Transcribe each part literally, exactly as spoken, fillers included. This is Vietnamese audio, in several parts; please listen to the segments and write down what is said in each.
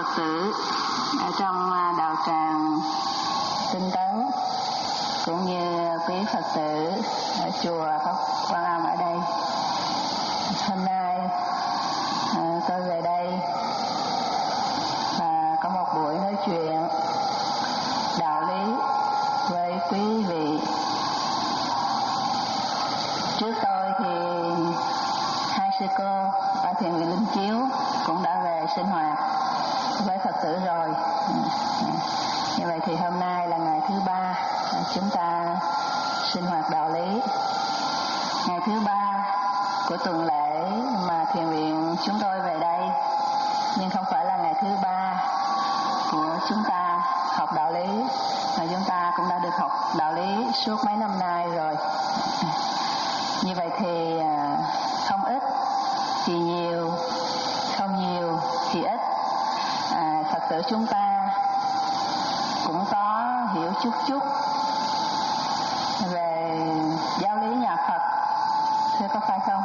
Phật tử ở trong đạo tràng Tinh Tấn cũng như quý Phật tử ở chùa Pháp Quan Âm ở đây. Hôm nay à, tôi về đây và có một buổi nói chuyện đạo lý với quý vị. Trước tôi thì hai sư cô ở thiền viện Linh Chiếu cũng đã về sinh hoạt với Phật tử rồi. Như vậy thì hôm nay là ngày thứ ba chúng ta sinh hoạt đạo lý, ngày thứ ba của tuần lễ mà thiền viện chúng tôi về đây, nhưng không phải là ngày thứ ba của chúng ta học đạo lý, mà chúng ta cũng đã được học đạo lý suốt mấy năm nay rồi. Như vậy thì không ít thì nhiều, không nhiều thì ít, à, Phật tử chúng ta cũng có hiểu chút chút về giáo lý nhà Phật, thưa có phải không?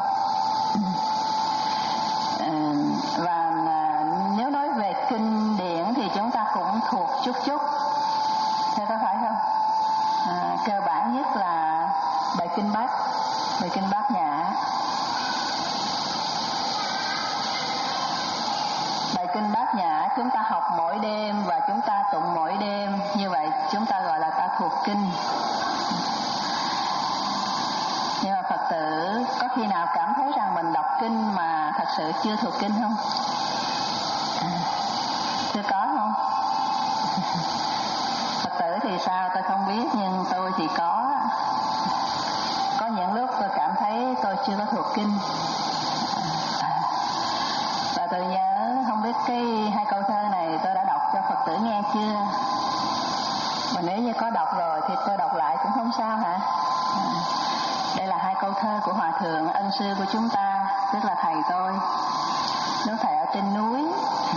À, và à, nếu nói về kinh điển thì chúng ta cũng thuộc chút chút, thưa có phải không? À, cơ bản nhất là bài kinh Bát, bài kinh Bát Nhã. Bài kinh Bát Nhã chúng ta học mỗi đêm và chúng ta tụng mỗi đêm, như vậy chúng ta gọi là ta thuộc kinh. Nhưng mà Phật tử có khi nào cảm thấy rằng mình đọc kinh mà thật sự chưa thuộc kinh không? À, thưa có không? Phật tử thì sao tôi không biết, nhưng tôi thì có. Có những lúc tôi cảm thấy tôi chưa có thuộc kinh. À, và tôi nhớ không biết cái hai câu thơ này tôi đã đọc cho Phật tử nghe chưa? Mà nếu như có đọc rồi thì tôi đọc lại cũng không sao hả? À, đây là hai câu thơ của Hòa Thượng ân sư của chúng ta, tức là thầy tôi. Nếu thầy ở trên núi,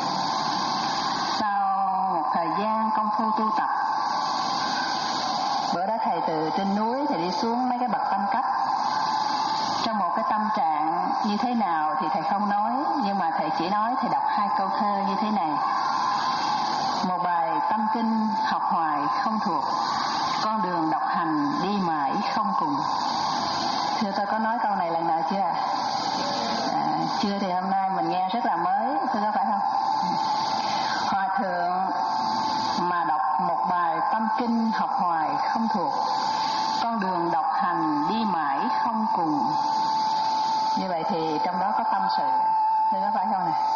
sau một thời gian công phu tu tập, bữa đó thầy từ trên núi thì đi xuống mấy cái bậc tam cấp. Trong một cái tâm trạng như thế nào thì thầy không nói, nhưng mà thầy chỉ nói thầy đọc hai câu thơ như thế này: một bài tâm kinh học hoài không thuộc, con đường độc hành đi mãi không cùng. Thưa tôi có nói câu này lần nào chưa? À, chưa thì hôm nay mình nghe rất là mới, thưa có phải không? Hòa thượng mà đọc một bài tâm kinh học hoài không thuộc, con đường độc hành đi mãi không cùng. Như vậy thì trong đó có tâm sự, thưa có phải không này?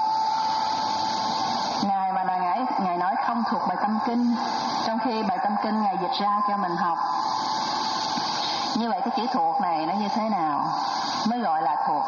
Ngài mà là ngài, ngài nói không thuộc bài tâm kinh, trong khi bài tâm kinh ngài dịch ra cho mình học. Như vậy cái chữ thuộc này nó như thế nào mới gọi là thuộc?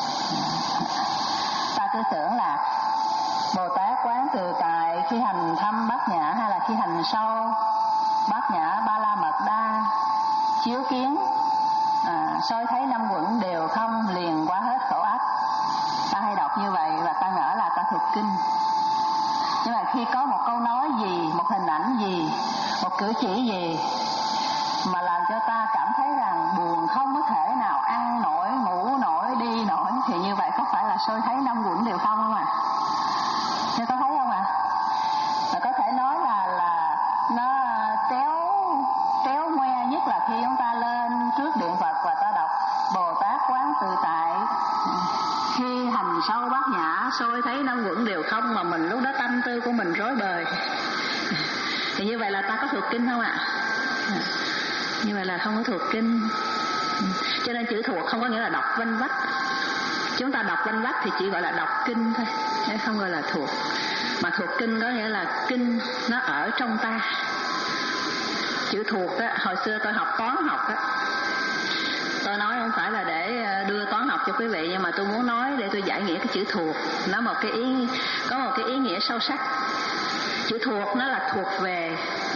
Ta cứ tưởng là Bồ Tát quán tự tại khi hành thâm Bát Nhã, hay là khi hành sâu Bát Nhã Ba La Mật Đa, chiếu kiến à, soi thấy năm quẩn đều không, liền qua hết khổ ách. Ta hay đọc như vậy và ta ngỡ là ta thuộc kinh. Nhưng mà khi có một câu nói gì, một hình ảnh gì, một cử chỉ gì mà làm cho ta cảm thấy rằng buồn không có thể nào ăn nổi, ngủ nổi, đi nổi, thì như vậy có phải là soi thấy năm quẩn đều không không ạ? À? Thế có thấy không ạ? À? Và có thể nói là là nó tréo tréo ngoe nhất là khi chúng ta lên trước điện Phật và ta đọc Bồ Tát quán tự tại khi hành sâu Bát Nhã, soi thấy năm quẩn đều không, mà mình lúc đó tâm tư của mình rối bời. Thì như vậy là ta có thuộc kinh không ạ? À? Như vậy là không có thuộc kinh. Cho nên chữ thuộc không có nghĩa là đọc vanh vách. Chúng ta đọc vanh vách thì chỉ gọi là đọc kinh thôi, không gọi là thuộc. Mà thuộc kinh có nghĩa là kinh nó ở trong ta. Chữ thuộc á, hồi xưa tôi học toán học á, tôi nói không phải là để đưa toán học cho quý vị, nhưng mà tôi muốn nói để tôi giải nghĩa cái chữ thuộc. Nó một cái ý, có một cái ý nghĩa sâu sắc. Chữ thuộc nó là thuộc về.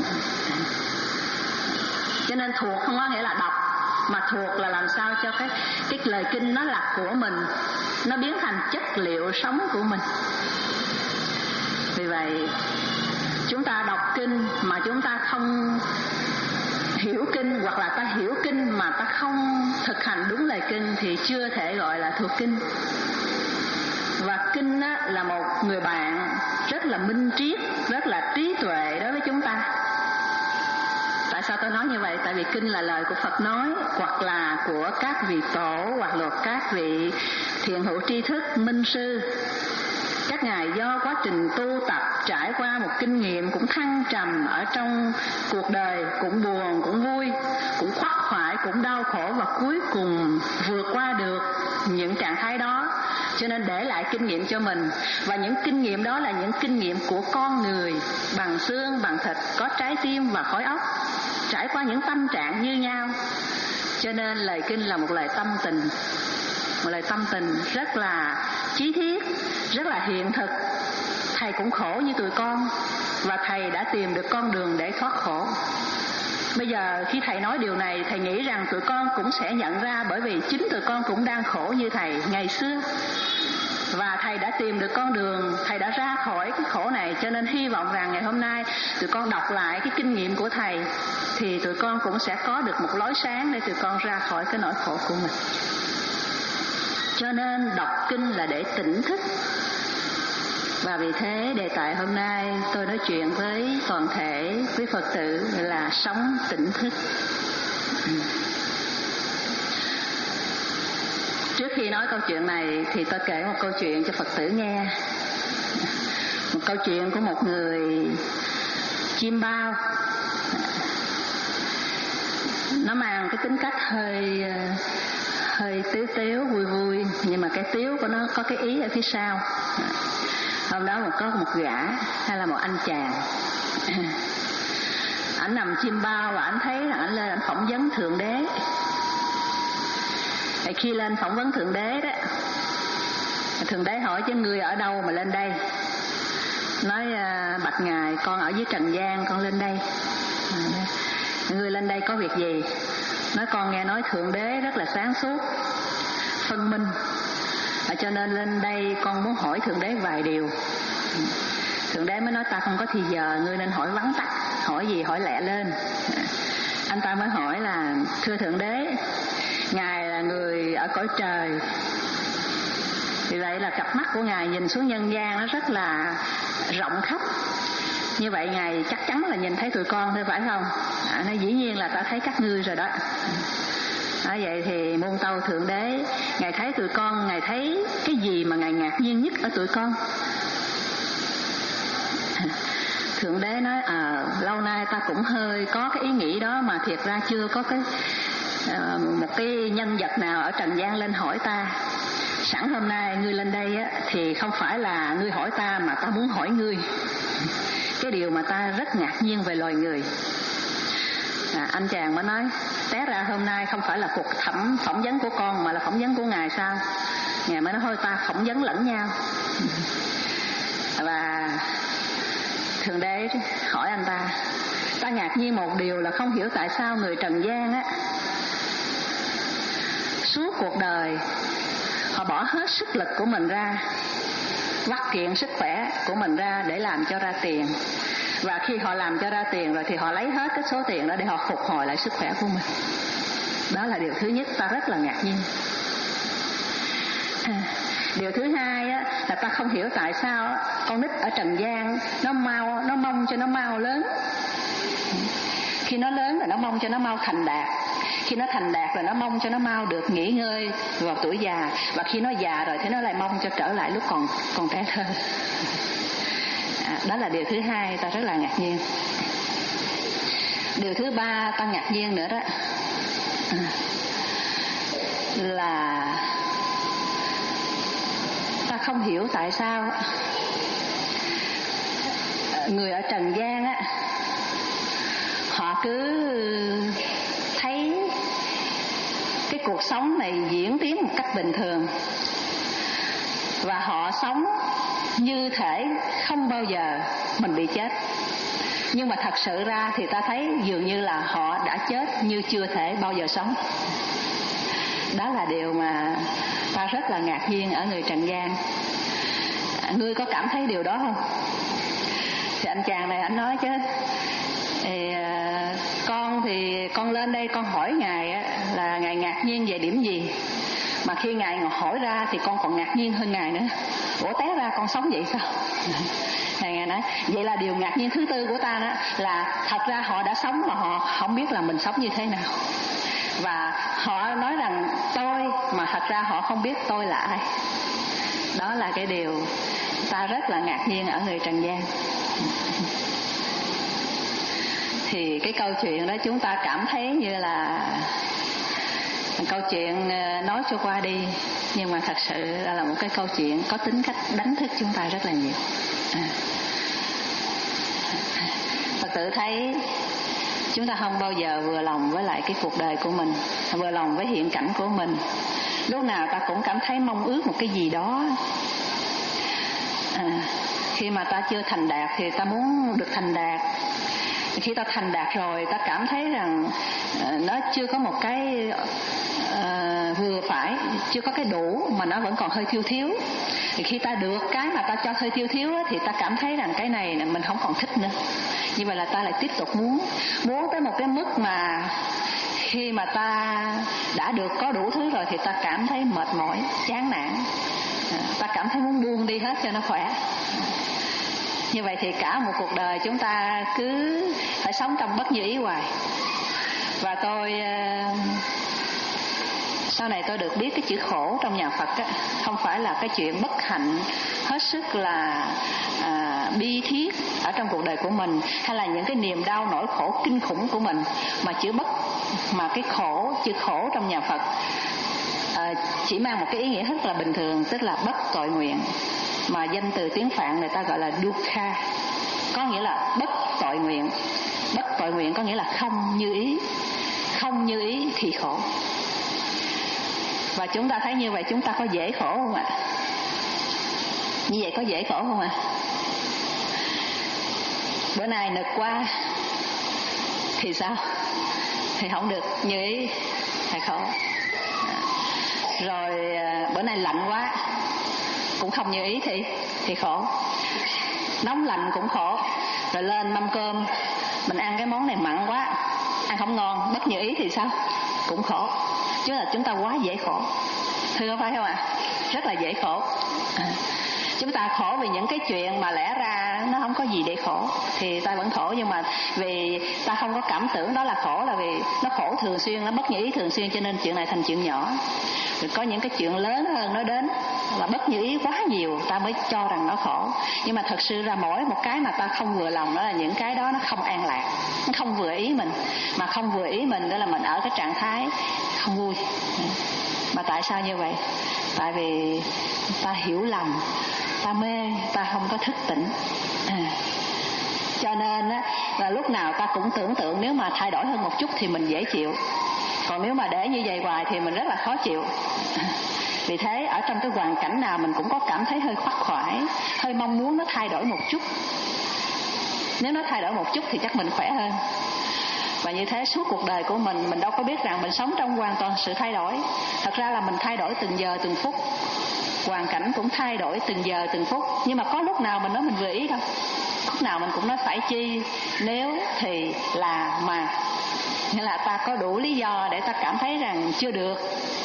Cho nên thuộc không có nghĩa là đọc, mà thuộc là làm sao cho cái cái lời kinh nó là của mình, nó biến thành chất liệu sống của mình. Vì vậy chúng ta đọc kinh mà chúng ta không hiểu kinh, hoặc là ta hiểu kinh mà ta không thực hành đúng lời kinh thì chưa thể gọi là thuộc kinh. Và kinh á, là một người bạn rất là minh triết, rất là trí tuệ đối với chúng ta. Tại sao tôi nói như vậy? Tại vì kinh là lời của Phật nói, hoặc là của các vị tổ, hoặc là các vị thiện hữu tri thức, minh sư. Các ngài do quá trình tu tập trải qua một kinh nghiệm cũng thăng trầm ở trong cuộc đời, cũng buồn, cũng vui, cũng khoác khoải, cũng đau khổ, và cuối cùng vượt qua được những trạng thái đó, cho nên để lại kinh nghiệm cho mình. Và những kinh nghiệm đó là những kinh nghiệm của con người, bằng xương, bằng thịt, có trái tim và khối óc, trải qua những tâm trạng như nhau. Cho nên lời kinh là một lời tâm tình, một lời tâm tình rất là chí thiết, rất là hiện thực. Thầy cũng khổ như tụi con, và thầy đã tìm được con đường để thoát khổ. Bây giờ khi thầy nói điều này, thầy nghĩ rằng tụi con cũng sẽ nhận ra, bởi vì chính tụi con cũng đang khổ như thầy ngày xưa. Và thầy đã tìm được con đường, thầy đã ra khỏi cái khổ này. Cho nên hy vọng rằng ngày hôm nay tụi con đọc lại cái kinh nghiệm của thầy, thì tụi con cũng sẽ có được một lối sáng để tụi con ra khỏi cái nỗi khổ của mình. Cho nên đọc kinh là để tỉnh thức. Và vì thế đề tài hôm nay tôi nói chuyện với toàn thể quý Phật tử là sống tỉnh thức. Trước khi nói câu chuyện này thì tôi kể một câu chuyện cho Phật tử nghe. Một câu chuyện của một người chim bao. Nó mang cái tính cách hơi hơi tiếu tiếu, vui vui, nhưng mà cái tiếu của nó có cái ý ở phía sau. Hôm đó có một gã hay là một anh chàng, ảnh nằm chim bao và ảnh thấy là ảnh lên ảnh phỏng vấn Thượng Đế. Thì khi lên phỏng vấn Thượng Đế đó, Thượng Đế hỏi chứ người ở đâu mà lên đây? Nói bạch ngài, con ở dưới trần gian, con lên đây. Người lên đây có việc gì? Nói con nghe nói Thượng Đế rất là sáng suốt, phân minh, à, cho nên lên đây con muốn hỏi Thượng Đế vài điều. Thượng Đế mới nói ta không có thì giờ, ngươi nên hỏi vắn tắt, hỏi gì hỏi lẹ lên. Anh ta mới hỏi là thưa Thượng Đế, ngài là người ở cõi trời, vì vậy là cặp mắt của ngài nhìn xuống nhân gian nó rất là rộng khắp. Như vậy ngài chắc chắn là nhìn thấy tụi con thôi phải không? À, nói dĩ nhiên là ta thấy các ngươi rồi đó. À, vậy thì muôn tâu Thượng Đế, ngài thấy tụi con, ngài thấy cái gì mà ngài ngạc nhiên nhất ở tụi con? Thượng Đế nói à, lâu nay ta cũng hơi có cái ý nghĩ đó, mà thiệt ra chưa có cái à, một cái nhân vật nào ở trần gian lên hỏi ta. Sẵn hôm nay ngươi lên đây á, thì không phải là ngươi hỏi ta, mà ta muốn hỏi ngươi cái điều mà ta rất ngạc nhiên về loài người. À, anh chàng mới nói té ra hôm nay không phải là cuộc thẩm phỏng vấn của con, mà là phỏng vấn của ngài sao? Ngài mới nói thôi ta phỏng vấn lẫn nhau. Và Thượng Đế hỏi anh ta, ta ngạc nhiên một điều là không hiểu tại sao người trần gian á, suốt cuộc đời họ bỏ hết sức lực của mình ra, vắt kiệt sức khỏe của mình ra để làm cho ra tiền. Và khi họ làm cho ra tiền rồi thì họ lấy hết cái số tiền đó để họ phục hồi lại sức khỏe của mình. Đó là điều thứ nhất, ta rất là ngạc nhiên. À, điều thứ hai á, là ta không hiểu tại sao con nít ở trần gian nó mau, nó mong cho nó mau lớn. Khi nó lớn rồi nó mong cho nó mau thành đạt. Khi nó thành đạt rồi nó mong cho nó mau được nghỉ ngơi vào tuổi già. Và khi nó già rồi thì nó lại mong cho trở lại lúc còn còn trẻ thơ. À, đó là điều thứ hai ta rất là ngạc nhiên. Điều thứ ba ta ngạc nhiên nữa đó à, là ta không hiểu tại sao người ở trần gian á, họ cứ thấy cái cuộc sống này diễn tiến một cách bình thường, và họ sống như thể không bao giờ mình bị chết. Nhưng mà thật sự ra thì ta thấy dường như là họ đã chết như chưa thể bao giờ sống. Đó là điều mà ta rất là ngạc nhiên ở người trần gian. À, ngươi có cảm thấy điều đó không? Thì anh chàng này anh nói chứ thì, uh, con thì con lên đây con hỏi ngài á, là ngài ngạc nhiên về điểm gì, mà khi ngài hỏi ra thì con còn ngạc nhiên hơn ngài nữa. ủa té ra con sống vậy sao? Thầy Ngài nói vậy là điều ngạc nhiên thứ tư của ta đó là thật ra họ đã sống mà họ không biết là mình sống như thế nào. Và họ nói rằng tôi, mà thật ra họ không biết tôi là ai. Đó là cái điều ta rất là ngạc nhiên ở người trần gian. Thì cái câu chuyện đó chúng ta cảm thấy như là câu chuyện nói cho qua đi, nhưng mà thật sự là một cái câu chuyện có tính cách đánh thức chúng ta rất là nhiều. à. Phật tử thấy chúng ta không bao giờ vừa lòng với lại cái cuộc đời của mình, vừa lòng với hiện cảnh của mình. Lúc nào ta cũng cảm thấy mong ước một cái gì đó. à, Khi mà ta chưa thành đạt thì ta muốn được thành đạt. Khi ta thành đạt rồi ta cảm thấy rằng uh, nó chưa có một cái uh, vừa phải, chưa có cái đủ, mà nó vẫn còn hơi thiếu thiếu. Thì khi ta được cái mà ta cho hơi thiếu thiếu á, thì ta cảm thấy rằng cái này mình không còn thích nữa. Như vậy là ta lại tiếp tục muốn muốn tới một cái mức mà khi mà ta đã được có đủ thứ rồi thì ta cảm thấy mệt mỏi, chán nản, à, ta cảm thấy muốn buông đi hết cho nó khỏe. Như vậy thì cả một cuộc đời chúng ta cứ phải sống trong bất như ý hoài. Và tôi sau này tôi được biết cái chữ khổ trong nhà Phật á, không phải là cái chuyện bất hạnh hết sức là à, bi thiết ở trong cuộc đời của mình, hay là những cái niềm đau nỗi khổ kinh khủng của mình, mà chữ bất, mà cái khổ, chữ khổ trong nhà Phật à, chỉ mang một cái ý nghĩa rất là bình thường, tức là bất tội nguyện, mà danh từ tiếng Phạn người ta gọi là dukkha, có nghĩa là bất tội nguyện. Bất tội nguyện có nghĩa là không như ý, không như ý thì khổ. Và chúng ta thấy như vậy chúng ta có dễ khổ không ạ? Như vậy có dễ khổ không ạ? Bữa nay nực quá thì sao? Thì không được như ý thì khổ. Rồi bữa nay lạnh quá cũng không như ý thì thì khổ. Nóng lạnh cũng khổ. Rồi lên mâm cơm mình ăn cái món này mặn quá, ăn không ngon, bất như ý thì sao? Cũng khổ. Chứ là chúng ta quá dễ khổ, thưa có phải không ạ? Rất là dễ khổ. à. Chúng ta khổ vì những cái chuyện mà lẽ ra nó không có gì để khổ thì ta vẫn khổ, nhưng mà vì ta không có cảm tưởng đó là khổ, là vì nó khổ thường xuyên, nó bất như ý thường xuyên, cho nên chuyện này thành chuyện nhỏ. Rồi có những cái chuyện lớn hơn nó đến là bất như ý quá nhiều, ta mới cho rằng nó khổ. Nhưng mà thật sự ra mỗi một cái mà ta không vừa lòng đó là những cái đó nó không an lạc, nó không vừa ý mình. Mà không vừa ý mình đó là mình ở cái trạng thái không vui. Mà tại sao như vậy? Tại vì ta hiểu lầm, ta mê, ta không có thức tỉnh. à. Cho nên á, là lúc nào ta cũng tưởng tượng nếu mà thay đổi hơn một chút thì mình dễ chịu, còn nếu mà để như vậy hoài thì mình rất là khó chịu. Vì thế ở trong cái hoàn cảnh nào mình cũng có cảm thấy hơi khoắc khoải, hơi mong muốn nó thay đổi một chút. Nếu nó thay đổi một chút thì chắc mình khỏe hơn. Và như thế suốt cuộc đời của mình, mình đâu có biết rằng mình sống trong hoàn toàn sự thay đổi. Thật ra là mình thay đổi từng giờ từng phút, hoàn cảnh cũng thay đổi từng giờ từng phút. Nhưng mà có lúc nào mình nói mình vừa ý đâu, lúc nào mình cũng nói phải chi, nếu thì là mà. Nghĩa là ta có đủ lý do để ta cảm thấy rằng chưa được,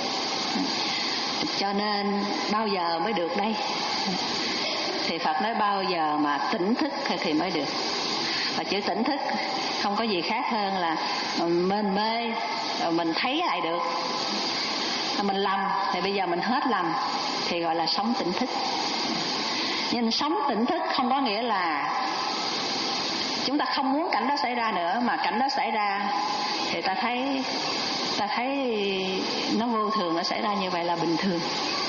cho nên bao giờ mới được đây? Thì Phật nói bao giờ mà tỉnh thức thì mới được. Và chữ tỉnh thức không có gì khác hơn là mình mê rồi mình thấy lại được. Mình lầm thì bây giờ mình hết lầm, thì gọi là sống tỉnh thức. Nhưng sống tỉnh thức không có nghĩa là chúng ta không muốn cảnh đó xảy ra nữa, mà cảnh đó xảy ra thì ta thấy ta thấy nó vô thường, nó xảy ra như vậy là bình thường.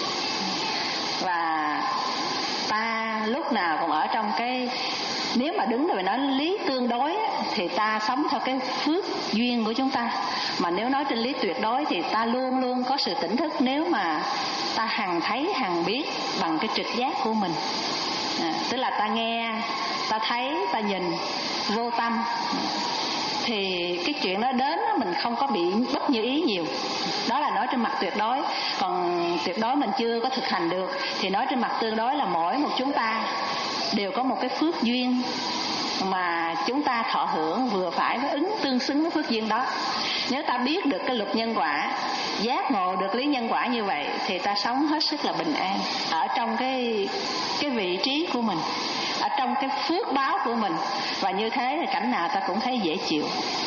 Và ta lúc nào cũng ở trong cái, nếu mà đứng rồi nói lý tương đối thì ta sống theo cái phước duyên của chúng ta. Mà nếu nói trên lý tuyệt đối thì ta luôn luôn có sự tỉnh thức, nếu mà ta hằng thấy hằng biết bằng cái trực giác của mình. à, Tức là ta nghe, ta thấy, ta nhìn vô tâm, thì cái chuyện đó đến mình không có bị bất như ý nhiều. Đó là nói trên mặt tuyệt đối. Còn tuyệt đối mình chưa có thực hành được thì nói trên mặt tương đối là mỗi một chúng ta đều có một cái phước duyên mà chúng ta thọ hưởng vừa phải, với ứng tương xứng với phước duyên đó. Nếu ta biết được cái luật nhân quả giác ngộ được lý nhân quả như vậy thì ta sống hết sức là bình an ở trong cái cái vị trí của mình, ở trong cái phước báo của mình, và như thế thì cảnh nào ta cũng thấy dễ chịu.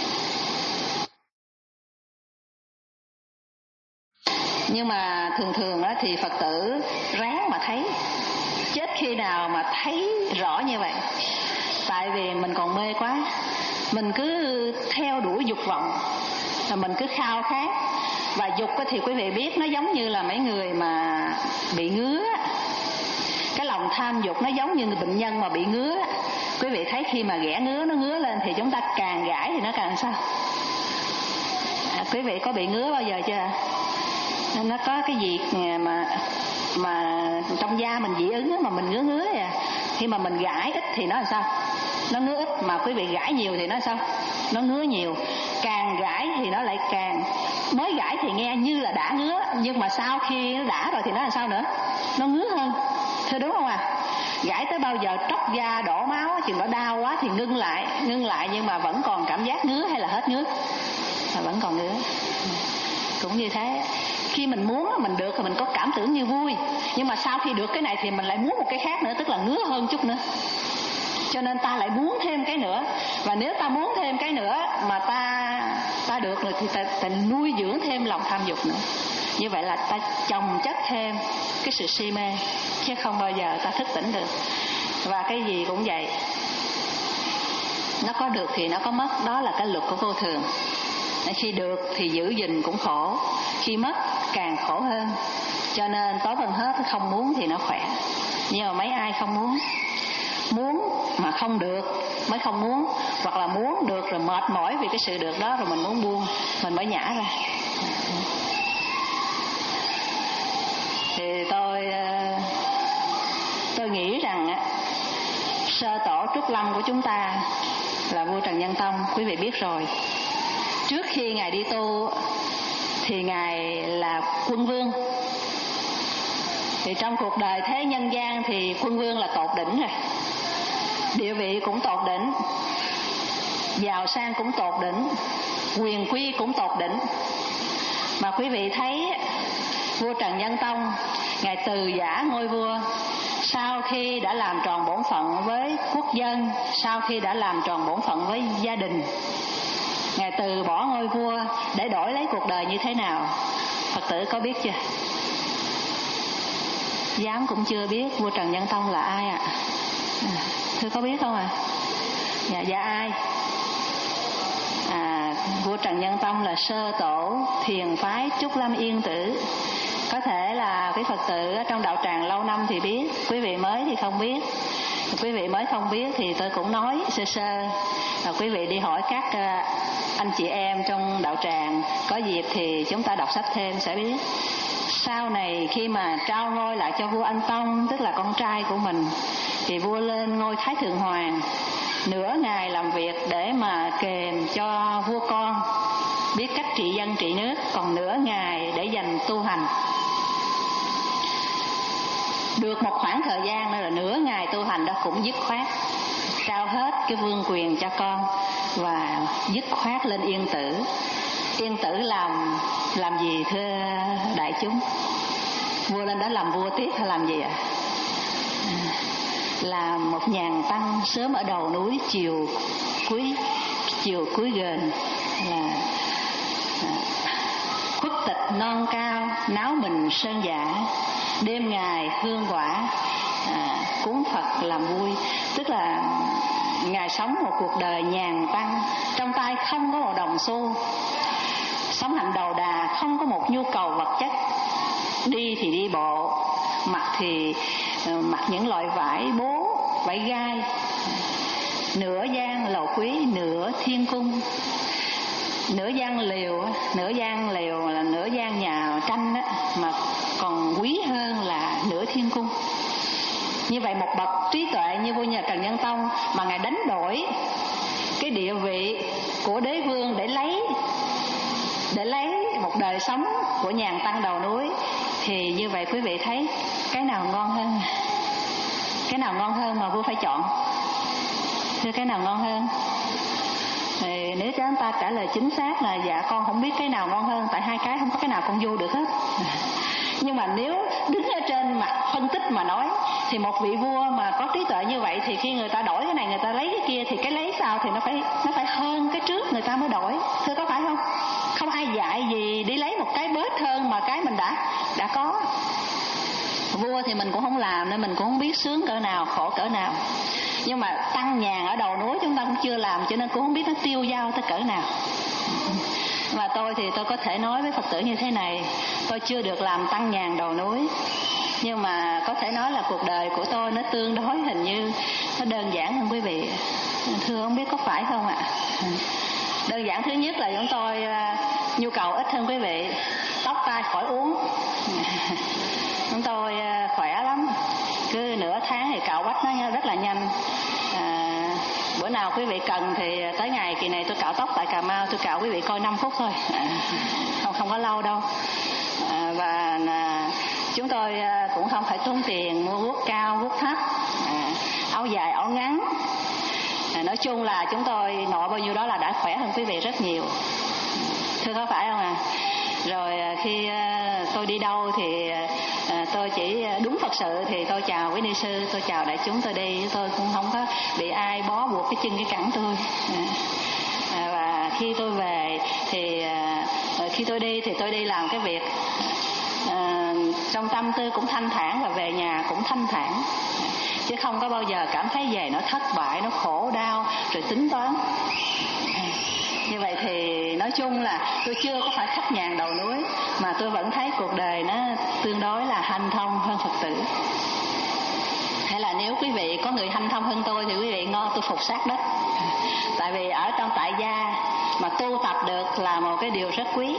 Nhưng mà thường thường á, thì Phật tử ráng mà thấy, chết khi nào mà thấy rõ như vậy. Tại vì mình còn mê quá, mình cứ theo đuổi dục vọng, là mình cứ khao khát. Và dục thì quý vị biết nó giống như là mấy người mà bị ngứa. Cái lòng tham dục nó giống như người bệnh nhân mà bị ngứa. Quý vị thấy khi mà ghẻ ngứa nó ngứa lên thì chúng ta càng gãi thì nó càng sao? À, quý vị có bị ngứa bao giờ chưa? Nó có cái gì mà mà trong da mình dị ứng mà mình ngứa ngứa à. Khi mà mình gãi ít thì nó làm sao? Nó ngứa ít. Mà quý vị gãi nhiều thì nó làm sao? Nó ngứa nhiều. Càng gãi thì nó lại càng, mới gãi thì nghe như là đã ngứa, nhưng mà sau khi nó đã rồi thì nó làm sao nữa? Nó ngứa hơn. Thưa đúng không à? Gãi tới bao giờ tróc da đổ máu, chừng đó đau quá thì ngưng lại, ngưng lại nhưng mà vẫn còn cảm giác ngứa hay là hết ngứa? Mà vẫn còn ngứa. Cũng như thế, khi mình muốn mình được thì mình có cảm tưởng như vui, nhưng mà sau khi được cái này thì mình lại muốn một cái khác nữa, tức là ngứa hơn chút nữa. Cho nên ta lại muốn thêm cái nữa. Và nếu ta muốn thêm cái nữa mà ta ta được rồi thì ta, ta nuôi dưỡng thêm lòng tham dục nữa. Như vậy là ta chồng chất thêm cái sự si mê, chứ không bao giờ ta thức tỉnh được. Và cái gì cũng vậy, nó có được thì nó có mất, đó là cái luật của vô thường. Khi được thì giữ gìn cũng khổ, khi mất càng khổ hơn. Cho nên tối hơn hết không muốn thì nó khỏe. Nhưng mà mấy ai không muốn? Muốn mà không được mới không muốn, hoặc là muốn được rồi mệt mỏi vì cái sự được đó rồi mình muốn buông, mình mới nhả ra. Thì tôi tôi nghĩ rằng sơ tổ Trúc Lâm của chúng ta là vua Trần Nhân Tông, quý vị biết rồi. Trước khi ngài đi tu thì ngài là quân vương. Thì trong cuộc đời thế nhân gian thì quân vương là tột đỉnh rồi, địa vị cũng tột đỉnh, giàu sang cũng tột đỉnh, quyền quy cũng tột đỉnh. Mà quý vị thấy vua Trần Nhân Tông, ngài từ giả ngôi vua sau khi đã làm tròn bổn phận với quốc dân, sau khi đã làm tròn bổn phận với gia đình, ngài từ bỏ ngôi vua để đổi lấy cuộc đời như thế nào? Phật tử có biết chưa? Dám cũng chưa biết vua Trần Nhân Tông là ai ạ? À? Thưa có biết không ạ? À? Dạ, dạ ai? À, vua Trần Nhân Tông là sơ tổ thiền phái Trúc Lâm Yên Tử. Có thể là quý Phật tử ở trong đạo tràng lâu năm thì biết, quý vị mới thì không biết. Quý vị mới không biết thì tôi cũng nói sơ sơ. À, quý vị đi hỏi các uh, anh chị em trong đạo tràng, có dịp thì chúng ta đọc sách thêm sẽ biết. Sau này khi mà trao ngôi lại cho vua Anh Tông, tức là con trai của mình, thì vua lên ngôi Thái Thượng Hoàng, nửa ngày làm việc để mà kèm cho vua con biết cách trị dân trị nước, còn nửa ngày để dành tu hành. Được một khoảng thời gian nữa là nửa ngày tu hành đó cũng dứt khoát, trao hết cái vương quyền cho con và dứt khoát lên Yên Tử. Yên Tử làm làm gì thưa đại chúng? Vua lên đó làm vua tiếp hay làm gì ạ? À? Là một nhàn tăng sớm ở đầu núi, chiều cuối chiều cuối gần là à, khuất tịch non cao, náo mình sơn giả, đêm ngày hương quả, à, cúng Phật làm vui. Tức là ngài sống một cuộc đời nhàn tăng, trong tay không có một đồng xu, sống hạnh đầu đà, không có một nhu cầu vật chất. Đi thì đi bộ, mặc thì uh, mặc những loại vải bố, vải gai, nửa gian lầu quý, nửa thiên cung. Nửa gian liều, nửa gian liều là nửa gian nhà tranh đó, mà còn quý hơn là nửa thiên cung. Như vậy một bậc trí tuệ như vua nhà Trần Nhân Tông mà ngài đánh đổi cái địa vị của đế vương để lấy để lấy một đời sống của nhàn tăng đầu núi, thì như vậy quý vị thấy cái nào ngon hơn? Cái nào ngon hơn mà vua phải chọn? Thưa, cái nào ngon hơn? Thì nếu cho anh ta trả lời chính xác là dạ con không biết cái nào ngon hơn, tại hai cái không có cái nào con vô được hết. Nhưng mà nếu đứng ở trên mặt phân tích mà nói, thì một vị vua mà có trí tuệ như vậy thì khi người ta đổi cái này người ta lấy cái kia, thì cái lấy sao thì nó phải nó phải hơn cái trước người ta mới đổi. Thưa có phải không? Không ai dạy gì đi lấy một cái bớt hơn mà cái mình đã đã có. Vua thì mình cũng không làm nên mình cũng không biết sướng cỡ nào, khổ cỡ nào. Nhưng mà tăng nhàn ở đầu núi chúng ta cũng chưa làm, cho nên cũng không biết nó tiêu dao tới cỡ nào. Và tôi thì tôi có thể nói với Phật tử như thế này, tôi chưa được làm tăng nhàn đầu núi, nhưng mà có thể nói là cuộc đời của tôi nó tương đối hình như nó đơn giản hơn quý vị. Thưa không biết có phải không ạ? Đơn giản thứ nhất là chúng tôi uh, nhu cầu ít hơn quý vị, tóc tai khỏi uống. Chúng tôi uh, khỏe lắm, cứ nửa tháng thì cạo bách nó rất là nhanh. À, bữa nào quý vị cần thì tới ngày kỳ này tôi cạo tóc tại Cà Mau, tôi cạo quý vị coi năm phút thôi, à, không không có lâu đâu. À, và à, chúng tôi à, cũng không phải tốn tiền mua guốc cao guốc thấp, à, áo dài áo ngắn. À, nói chung là chúng tôi nội bao nhiêu đó là đã khỏe hơn quý vị rất nhiều. Thưa có phải không à? Rồi khi tôi đi đâu thì tôi chỉ đúng Phật sự thì tôi chào quý ni sư, tôi chào đại chúng tôi đi, tôi cũng không có bị ai bó buộc cái chân cái cẳng tôi. Và khi tôi về thì khi tôi đi thì tôi đi làm cái việc trong tâm tư cũng thanh thản, và về nhà cũng thanh thản, chứ không có bao giờ cảm thấy về nó thất bại, nó khổ đau rồi tính toán. Như vậy thì nói chung là tôi chưa có phải khách nhàn đầu núi, mà tôi vẫn thấy cuộc đời nó tương đối là hanh thông hơn Phật tử. Hay là nếu quý vị có người hanh thông hơn tôi thì quý vị ngon tôi phục sát đất. Tại vì ở trong tại gia mà tu tập được là một cái điều rất quý.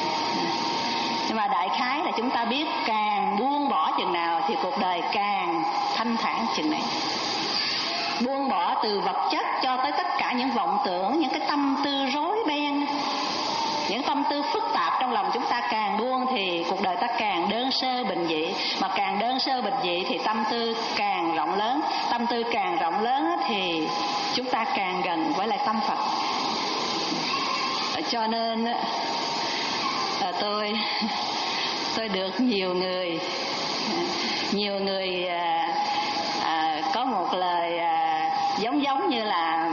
Nhưng mà đại khái là chúng ta biết càng buông bỏ chừng nào thì cuộc đời càng thanh thản chừng này. Buông bỏ từ vật chất cho tới tất cả những vọng tưởng, những cái tâm tư rối beng, những tâm tư phức tạp trong lòng chúng ta càng buông thì cuộc đời ta càng đơn sơ bình dị. Mà càng đơn sơ bình dị thì tâm tư càng rộng lớn. Tâm tư càng rộng lớn thì chúng ta càng gần với lại tâm Phật. Cho nên tôi tôi được nhiều người nhiều người à, à, có một lời à, giống giống như là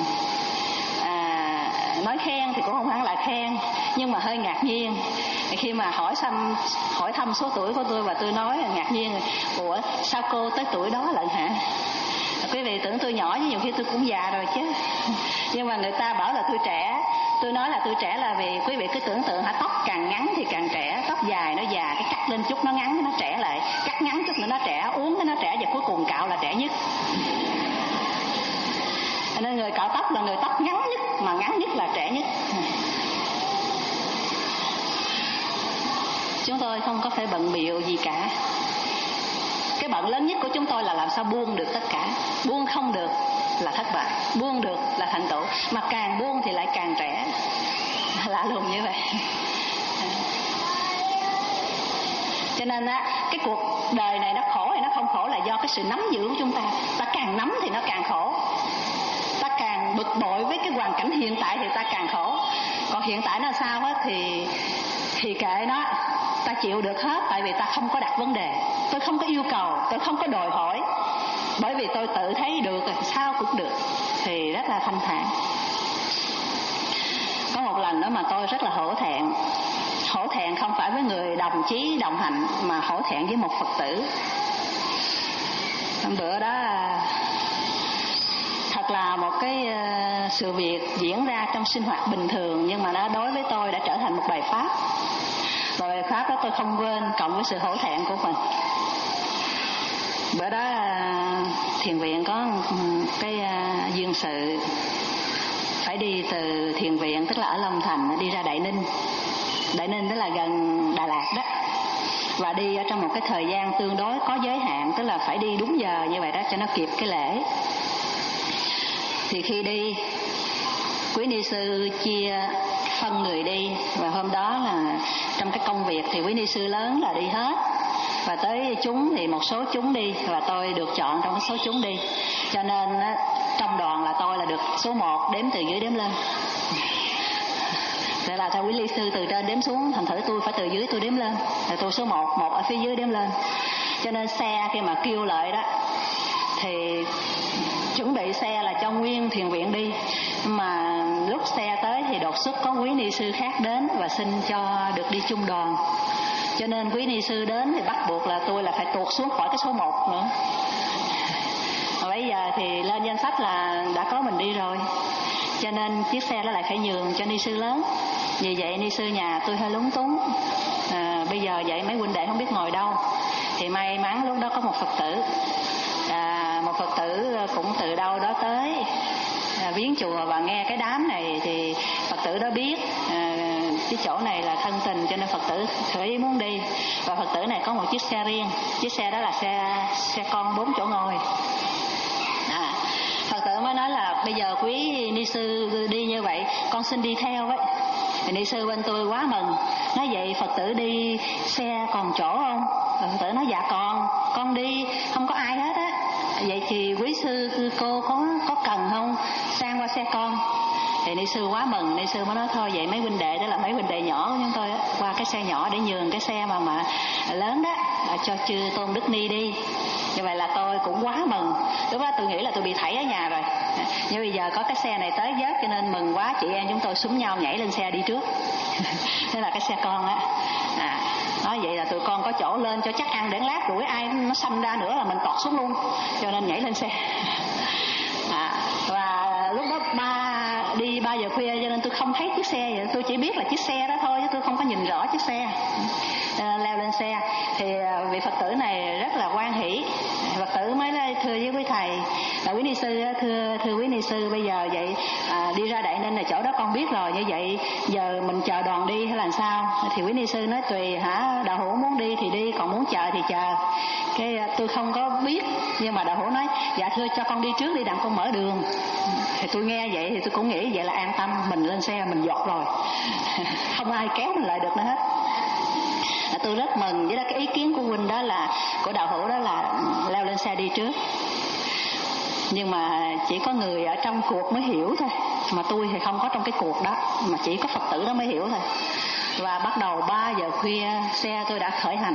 à, nói khen thì cũng không hẳn là khen, nhưng mà hơi ngạc nhiên khi mà hỏi thăm hỏi thăm số tuổi của tôi, và tôi nói ngạc nhiên, ủa sao cô tới tuổi đó lận hả? Quý vị tưởng tôi nhỏ, chứ nhiều khi tôi cũng già rồi chứ. Nhưng mà người ta bảo là tôi trẻ. Tôi nói là tôi trẻ là vì quý vị cứ tưởng tượng hả, tóc càng ngắn thì càng trẻ, tóc dài nó già, cái cắt lên chút nó ngắn nó trẻ lại, cắt ngắn chút nữa nó trẻ, uống cái nó trẻ, và cuối cùng cạo là trẻ nhất. Nên người cạo tóc là người tóc ngắn nhất, mà ngắn nhất là trẻ nhất. Chúng tôi không có phải bận bịu gì cả. Cái bận lớn nhất của chúng tôi là làm sao buông được tất cả. Buông không được là thất bại, buông được là thành tựu. Mà càng buông thì lại càng trẻ. Lạ lùng như vậy. Cho nên á, cái cuộc đời này nó khổ hay nó không khổ là do cái sự nắm giữ của chúng ta. Ta càng nắm thì nó càng khổ. Ta càng bực bội với cái hoàn cảnh hiện tại thì ta càng khổ. Còn hiện tại nó sao hết thì thì kệ nó, ta chịu được hết. Tại vì ta không có đặt vấn đề, tôi không có yêu cầu, tôi không có đòi hỏi, bởi vì tôi tự thấy được rồi, sao cũng được, thì rất là thanh thản. Có một lần đó mà tôi rất là hổ thẹn. Hổ thẹn không phải với người đồng chí đồng hành, mà hổ thẹn với một Phật tử. Hôm bữa đó thật là một cái sự việc diễn ra trong sinh hoạt bình thường, nhưng mà nó đối với tôi đã trở thành một bài pháp. Và bài pháp đó tôi không quên, cộng với sự hổ thẹn của mình. Bữa đó thiền viện có cái duyên sự phải đi từ thiền viện, tức là ở Long Thành, đi ra Đại Ninh. Đại Ninh đó là gần Đà Lạt đó. Và đi ở trong một cái thời gian tương đối có giới hạn, tức là phải đi đúng giờ như vậy đó cho nó kịp cái lễ. Thì khi đi, quý ni sư chia phân người đi, và hôm đó là trong cái công việc thì quý ni sư lớn là đi hết, và tới chúng thì một số chúng đi, và tôi được chọn trong số chúng đi. Cho nên trong đoàn là tôi là được số một, đếm từ dưới đếm lên. Thế là theo quý ly sư từ trên đếm xuống, thành thử tôi phải từ dưới tôi đếm lên, là tôi số một, một ở phía dưới đếm lên. Cho nên xe khi mà kêu lại đó thì chuẩn bị xe là cho nguyên thiền viện đi, mà lúc xe tới thì đột xuất có quý ni sư khác đến và xin cho được đi chung đoàn. Cho nên quý ni sư đến thì bắt buộc là tôi là phải tuột xuống khỏi cái số một nữa. Và bây giờ thì lên danh sách là đã có mình đi rồi, cho nên chiếc xe đó lại phải nhường cho ni sư lớn. Vì vậy ni sư nhà tôi hơi lúng túng. À, bây giờ vậy mấy huynh đệ không biết ngồi đâu. Thì may mắn lúc đó có một Phật tử, à, một Phật tử cũng từ đâu đó tới à, viếng chùa và nghe cái đám này thì Phật tử đó biết à, cái chỗ này là thân tình, cho nên Phật tử khởi ý muốn đi. Và Phật tử này có một chiếc xe riêng, chiếc xe đó là xe xe con bốn chỗ ngồi. À, Phật tử mới nói là bây giờ quý ni sư đi như vậy, con xin đi theo ấy. Thì ni sư bên tôi quá mừng, nói vậy Phật tử đi xe còn chỗ không? Phật tử nói dạ còn, con đi không có ai hết á. Vậy thì quý sư cô có có cần không sang qua xe con? Thì ni sư quá mừng, ni sư mới nói thôi vậy mấy huynh đệ đó là mấy huynh đệ nhỏ của chúng tôi đó, qua cái xe nhỏ để nhường cái xe mà mà lớn đó cho chư Tôn Đức Ni đi. Như vậy là tôi cũng quá mừng. Lúc đó tôi nghĩ là tôi bị thảy ở nhà rồi, nhưng bây giờ có cái xe này tới vớt cho nên mừng quá, chị em chúng tôi súng nhau nhảy lên xe đi trước. Thế là cái xe con á. À, nói vậy là tụi con có chỗ lên cho chắc ăn, để lát đuổi ai nó xâm ra nữa là mình tọt xuống luôn, cho nên nhảy lên xe. À, và lúc đó ba đi ba giờ khuya cho nên tôi không thấy chiếc xe vậy, tôi chỉ biết là chiếc xe đó thôi chứ tôi không có nhìn rõ chiếc xe. À, leo lên xe thì vị Phật tử này rất là hoan hỷ. Phật tử mới nói thưa với quý thầy là quý ni sư, thưa thưa quý ni sư bây giờ vậy à, đi ra Đại Ninh là chỗ đó con biết rồi, như vậy giờ mình chờ đoàn đi hay làm sao? Thì quý ni sư nói tùy hả, đạo hữu muốn đi thì đi, còn muốn chờ thì chờ. Cái tôi không có biết, nhưng mà đạo hữu nói dạ thưa cho con đi trước đi đặng con mở đường. Thì tôi nghe vậy thì tôi cũng nghĩ vậy là an tâm, mình lên xe mình giọt rồi, không ai kéo mình lại được nữa hết. À, tôi rất mừng với đó cái ý kiến của huynh đó là của đạo hữu đó là leo lên xe đi trước. Nhưng mà chỉ có người ở trong cuộc mới hiểu thôi, mà tôi thì không có trong cái cuộc đó, mà chỉ có Phật tử đó mới hiểu thôi. Và bắt đầu ba giờ khuya xe tôi đã khởi hành.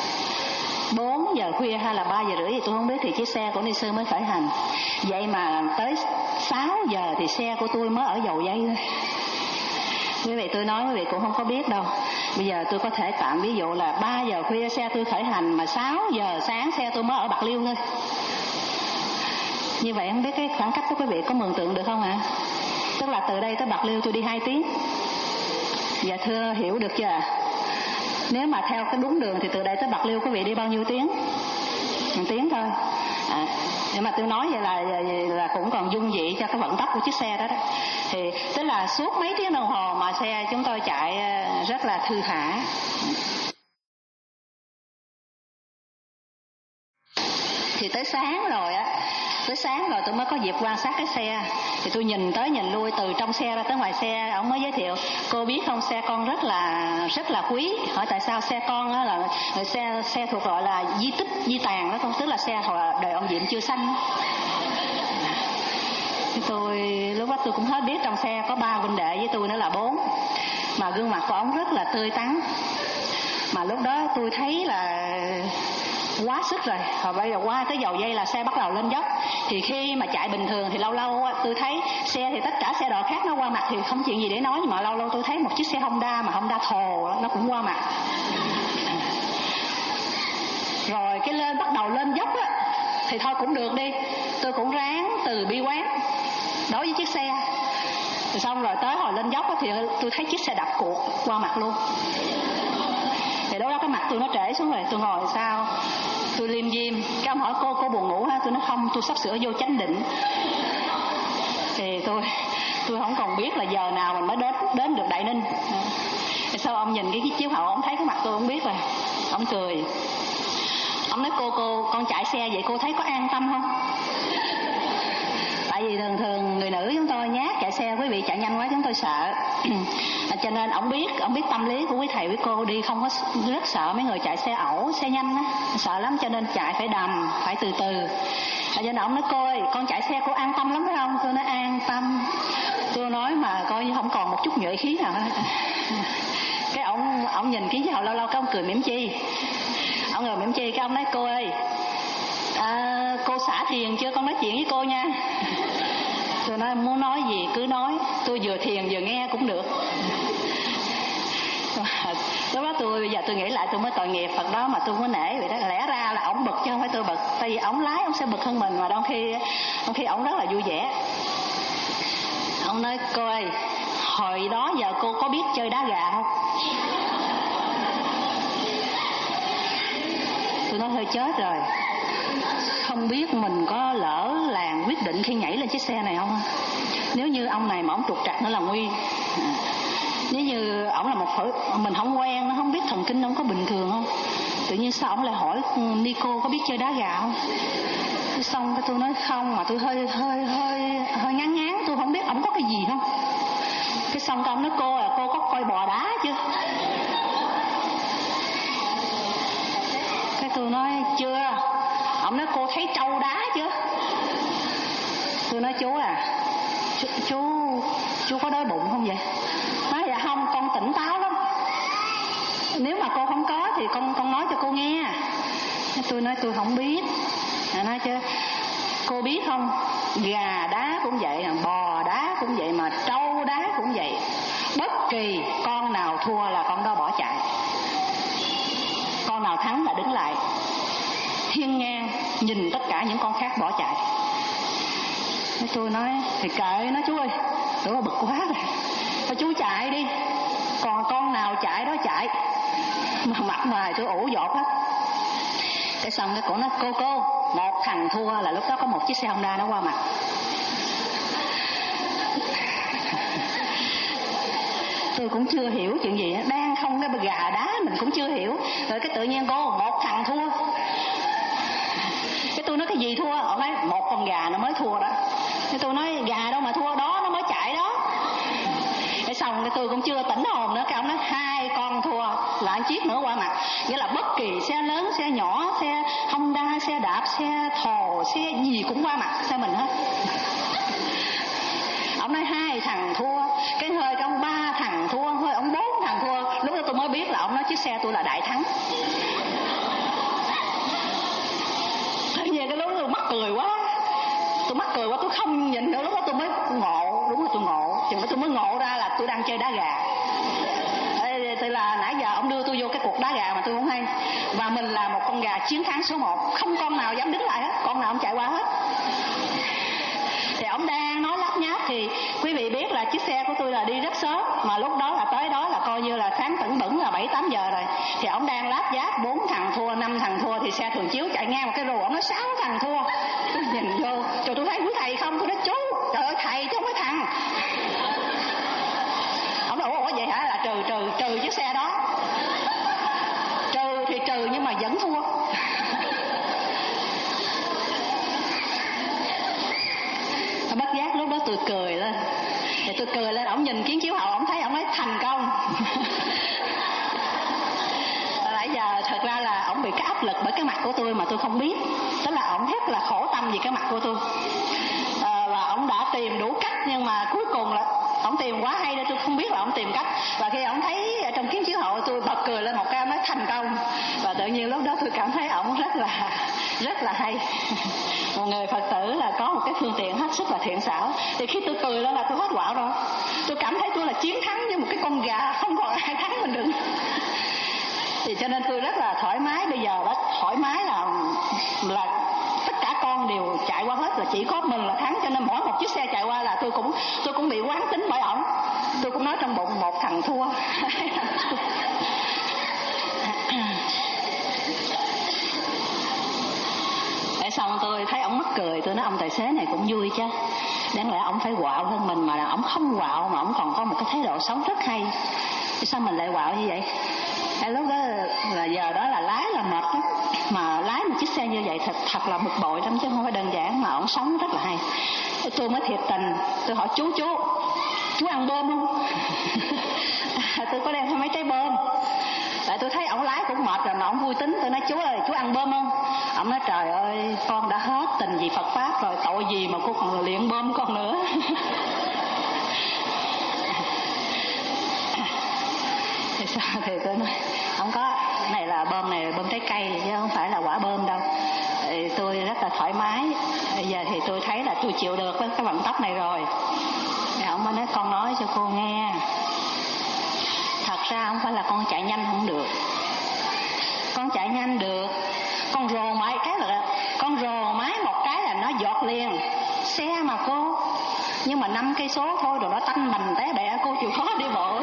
Bốn giờ khuya hay là ba giờ rưỡi thì tôi không biết, thì chiếc xe của ni sư mới khởi hành. Vậy mà tới sáu giờ thì xe của tôi mới ở dầu dây thôi. Quý vị, tôi nói quý vị cũng không có biết đâu. Bây giờ tôi có thể tạm ví dụ là ba giờ khuya xe tôi khởi hành, mà sáu giờ sáng xe tôi mới ở Bạc Liêu thôi. Như vậy không biết cái khoảng cách của quý vị có mường tượng được không ạ? À? Tức là từ đây tới Bạc Liêu tôi đi hai tiếng. Dạ thưa hiểu được chưa ạ? Nếu mà theo cái đúng đường thì từ đây tới Bạc Liêu quý vị đi bao nhiêu tiếng? Một tiếng thôi. À, nhưng mà tôi nói vậy là, là cũng còn dung dị cho cái vận tốc của chiếc xe đó, đó. Thì tức là suốt mấy tiếng đồng hồ mà xe chúng tôi chạy rất là thư thả. Thì tới sáng rồi á, tới sáng rồi tôi mới có dịp quan sát cái xe. Thì tôi nhìn tới nhìn lui, từ trong xe ra tới ngoài xe, ông mới giới thiệu cô biết không, xe con rất là rất là quý. Hỏi tại sao? Xe con á là xe xe thuộc gọi là di tích di tàn đó, không, tức là xe hồi đời ông Diệm chưa sanh. Tôi lúc đó tôi cũng hết biết, trong xe có ba huynh đệ với tôi nữa là bốn, mà gương mặt của ông rất là tươi tắn. Mà lúc đó tôi thấy là quá sức rồi. Rồi bây giờ qua tới dầu dây là xe bắt đầu lên dốc. Thì khi mà chạy bình thường thì lâu lâu tôi thấy xe thì tất cả xe đò khác nó qua mặt thì không chuyện gì để nói, nhưng mà lâu lâu tôi thấy một chiếc xe Honda mà Honda thồ nó cũng qua mặt. Rồi cái lên bắt đầu lên dốc á thì thôi cũng được đi, tôi cũng ráng từ bi quán đối với chiếc xe. Rồi xong rồi tới hồi lên dốc á thì tôi thấy chiếc xe đập cuộc qua mặt luôn. Thì đó cái mặt tôi nó trễ xuống rồi, tôi ngồi sao tôi liêm diêm. Cái ông hỏi cô cô buồn ngủ hả? Tôi nói không, tôi sắp sửa vô chánh định. Thì tôi tôi không còn biết là giờ nào mình mới đến đến được Đại Ninh. Thì sau ông nhìn cái, cái chiếu hậu, ông thấy cái mặt tôi không biết rồi, ông cười. Ông nói cô cô con chạy xe vậy cô thấy có an tâm không? Tại vì thường thường người nữ chúng tôi nhát chạy xe, quý vị chạy nhanh quá chúng tôi sợ. Cho nên ông biết, ông biết tâm lý của quý thầy quý cô đi không có, rất sợ mấy người chạy xe ẩu, xe nhanh á, sợ lắm, cho nên chạy phải đầm, phải từ từ. Cho nên ông nói cô ơi, con chạy xe cô an tâm lắm phải không? Tôi nói an tâm. Tôi nói mà coi như không còn một chút nhuệ khí nào hết. Cái ông ông nhìn Kiến Chiếu Hậu lâu lâu cái ông cười mỉm chi. Ông cười mỉm chi cái ông nói cô ơi, à, cô xả thiền chưa, con nói chuyện với cô nha. Tôi nói muốn nói gì cứ nói, tôi vừa thiền vừa nghe cũng được. Lúc đó tôi bây giờ tôi nghĩ lại tôi mới tội nghiệp Phật đó mà tôi mới nể vậy đó. Lẽ ra là ổng bực chứ không phải tôi bực, tại vì ổng lái ổng sẽ bực hơn mình, mà đôi khi đôi khi ổng rất là vui vẻ. Ông nói cô ơi, hồi đó giờ cô có biết chơi đá gà không? Tôi nói hơi chết rồi, không biết mình có lỡ làng quyết định khi nhảy lên chiếc xe này không? Nếu như ông này mà ông trục trặc nữa là nguy. Nếu như ổng là một phở, mình không quen, nó không biết thần kinh ông có bình thường không? Tự nhiên sao ổng lại hỏi Nico có biết chơi đá gà không? Cái xong cái tôi nói không, mà tôi hơi hơi hơi hơi ngán ngán, tôi không biết ổng có cái gì không. Cái xong cái ông nói cô à, cô có coi bò đá chưa? Cái tôi nói chưa. Ông nói cô thấy trâu đá chưa? Tôi nói chú à, chú chú, chú có đói bụng không vậy? Nói dạ không, con tỉnh táo lắm. Nếu mà cô không có thì con con nói cho cô nghe. Tôi nói tôi không biết. À, nói chứ cô biết không, gà đá cũng vậy, bò đá cũng vậy, mà trâu đá cũng vậy. Bất kỳ con nào thua là con đó bỏ chạy, con nào thắng là đứng lại hiên ngang nhìn tất cả những con khác bỏ chạy. Tôi nói thì kệ nó chú ơi, tôi bực quá rồi, thôi chú chạy đi, còn con nào chạy đó chạy. Mà mặt ngoài tôi ủ dột hết. Cái xong cái cổ nói cô cô, một thằng thua. Là lúc đó có một chiếc xe Honda nó qua mặt. Tôi cũng chưa hiểu chuyện gì, đang không cái gà đá mình cũng chưa hiểu. Rồi cái tự nhiên cô, một thằng thua. Cái tôi nói cái gì thua? Ông nói một con gà nó mới thua đó. Cái tôi nói gà đâu mà thua, đó nó mới chạy đó. Cái xong cái tôi cũng chưa tỉnh hồn nữa. Cái ông nói hai con thua là một chiếc nữa qua mặt. Nghĩa là bất kỳ xe lớn, xe nhỏ, xe Honda, xe đạp, xe thồ, xe gì cũng qua mặt xe mình hết. Ông nói hai thằng thua. Cái hơi trong ba thằng thua, hơi ông bốn thằng thua. Lúc đó tôi mới biết là ông nói chiếc xe tôi là đại thắng. Tự nhiên cái lúc đó tôi mắc cười quá. Tôi mắc cười quá, tôi không nhìn nữa. Lúc đó tôi mới ngộ, đúng là tôi ngộ. Chừng đó tôi mới ngộ ra là tôi đang chơi đá gà. Thì là nãy giờ ông đưa tôi vô cái cuộc đá gà mà tôi không hay. Và mình là một con gà chiến thắng số một, không con nào dám đứng lại hết, con nào ông chạy qua hết. Thì ông đang nói lắp nháp thì quý vị biết là chiếc xe của tôi là đi rất sớm, mà lúc đó là tới đó là coi như là sáng tẩn bẩn là bảy tám giờ rồi. Thì ông đang láp giáp bốn thằng thua, năm thằng thua, thì xe thường chiếu chạy ngang một cái rù, ông nói sáu thằng thua. Tôi nhìn vô, trời tôi thấy quý thầy không? Tôi nói chú, trời ơi thầy chứ không phải thằng. Ông nói ủa vậy hả? Là trừ trừ trừ chiếc xe đó. Trừ thì trừ nhưng mà vẫn thua. Bất giác lúc đó tôi cười lên. Thì tôi cười lên, ổng nhìn Kiến Chiếu Hậu, ổng thấy ổng nói thành công. Nãy giờ thật ra là ổng bị cái áp lực bởi cái mặt của tôi mà tôi không biết. Tức là ổng rất là khổ tâm vì cái mặt của tôi. À, và ổng đã tìm đủ cách, nhưng mà cuối cùng là ổng tìm quá hay nên tôi không biết là ổng tìm cách. Và khi ổng thấy trong Kiến Chiếu Hậu tôi bật cười lên một cái, nói thành công. Và tự nhiên lúc đó tôi cảm thấy ổng rất là rất là hay. Một người Phật tử là có một cái phương tiện hết sức là thiện xảo. Thì khi tôi cười lên là tôi hết quạo rồi. Tôi cảm thấy tôi là chiến thắng như một cái con gà, không còn ai thắng mình được. Thì cho nên tôi rất là thoải mái. Bây giờ đã thoải mái là là tất cả con đều chạy qua hết, là chỉ có mình là thắng. Cho nên mỗi một chiếc xe chạy qua là tôi cũng tôi cũng bị quán tính bởi ổng. Tôi cũng nói trong bụng một thằng thua. Để xong tôi thấy ổng mắc cười, tôi nói ông tài xế này cũng vui chứ. Đáng lẽ ổng phải quạo hơn mình mà ổng không quạo, mà ổng còn có một cái thái độ sống rất hay. Thì sao mình lại quạo như vậy? Cái lúc đó là giờ đó là lái là mệt lắm, mà lái một chiếc xe như vậy thật thật là bực bội lắm chứ không phải đơn giản. Mà ổng sống rất là hay. Tôi mới thiệt tình, tôi hỏi chú chú chú ăn bơm không? À, tôi có đem theo mấy trái bơm. Tại tôi thấy ổng lái cũng mệt rồi mà ổng vui tính. Tôi nói chú ơi, chú ăn bơm không? Ổng nói trời ơi, con đã hết tình vì Phật pháp rồi, tội gì mà cô còn luyện bơm con nữa. Thì sao thì tôi nói không có, này là bơm này bơm trái cây chứ không phải là quả bơm đâu. Thì tôi rất là thoải mái. Bây giờ thì tôi thấy là tôi chịu được với cái vận tốc này rồi. Thì ông mới nói con nói cho cô nghe, thật ra không phải là con chạy nhanh không được, con chạy nhanh được, con rồ mãi cái là con rồ mái một cái là nó giọt liền xe mà cô. Nhưng mà năm cây số thôi rồi nó tanh bành té bẹ, cô chịu khó đi bộ.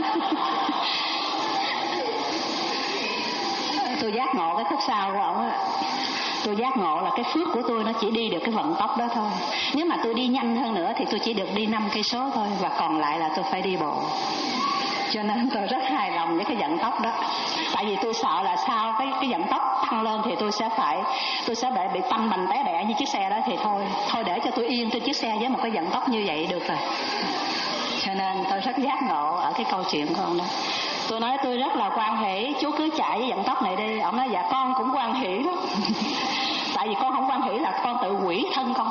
Tôi giác ngộ cái khúc sau của ổng á. Tôi giác ngộ là cái phước của tôi nó chỉ đi được cái vận tốc đó thôi. Nếu mà tôi đi nhanh hơn nữa thì tôi chỉ được đi năm cây số thôi, và còn lại là tôi phải đi bộ. Cho nên tôi rất hài lòng với cái vận tốc đó. Tại vì tôi sợ là sau cái cái vận tốc tăng lên thì tôi sẽ phải tôi sẽ bị bị tanh bành té bẹ như chiếc xe đó, thì thôi thôi để cho tôi yên trên chiếc xe với một cái vận tốc như vậy được rồi. Cho nên tôi rất giác ngộ ở cái câu chuyện của ông đó. Tôi nói tôi rất là hoan hỷ, chú cứ chạy với vận tốc này đi. Ông nói dạ con cũng hoan hỷ đó. Tại vì con không hoan hỷ là con tự hủy thân con.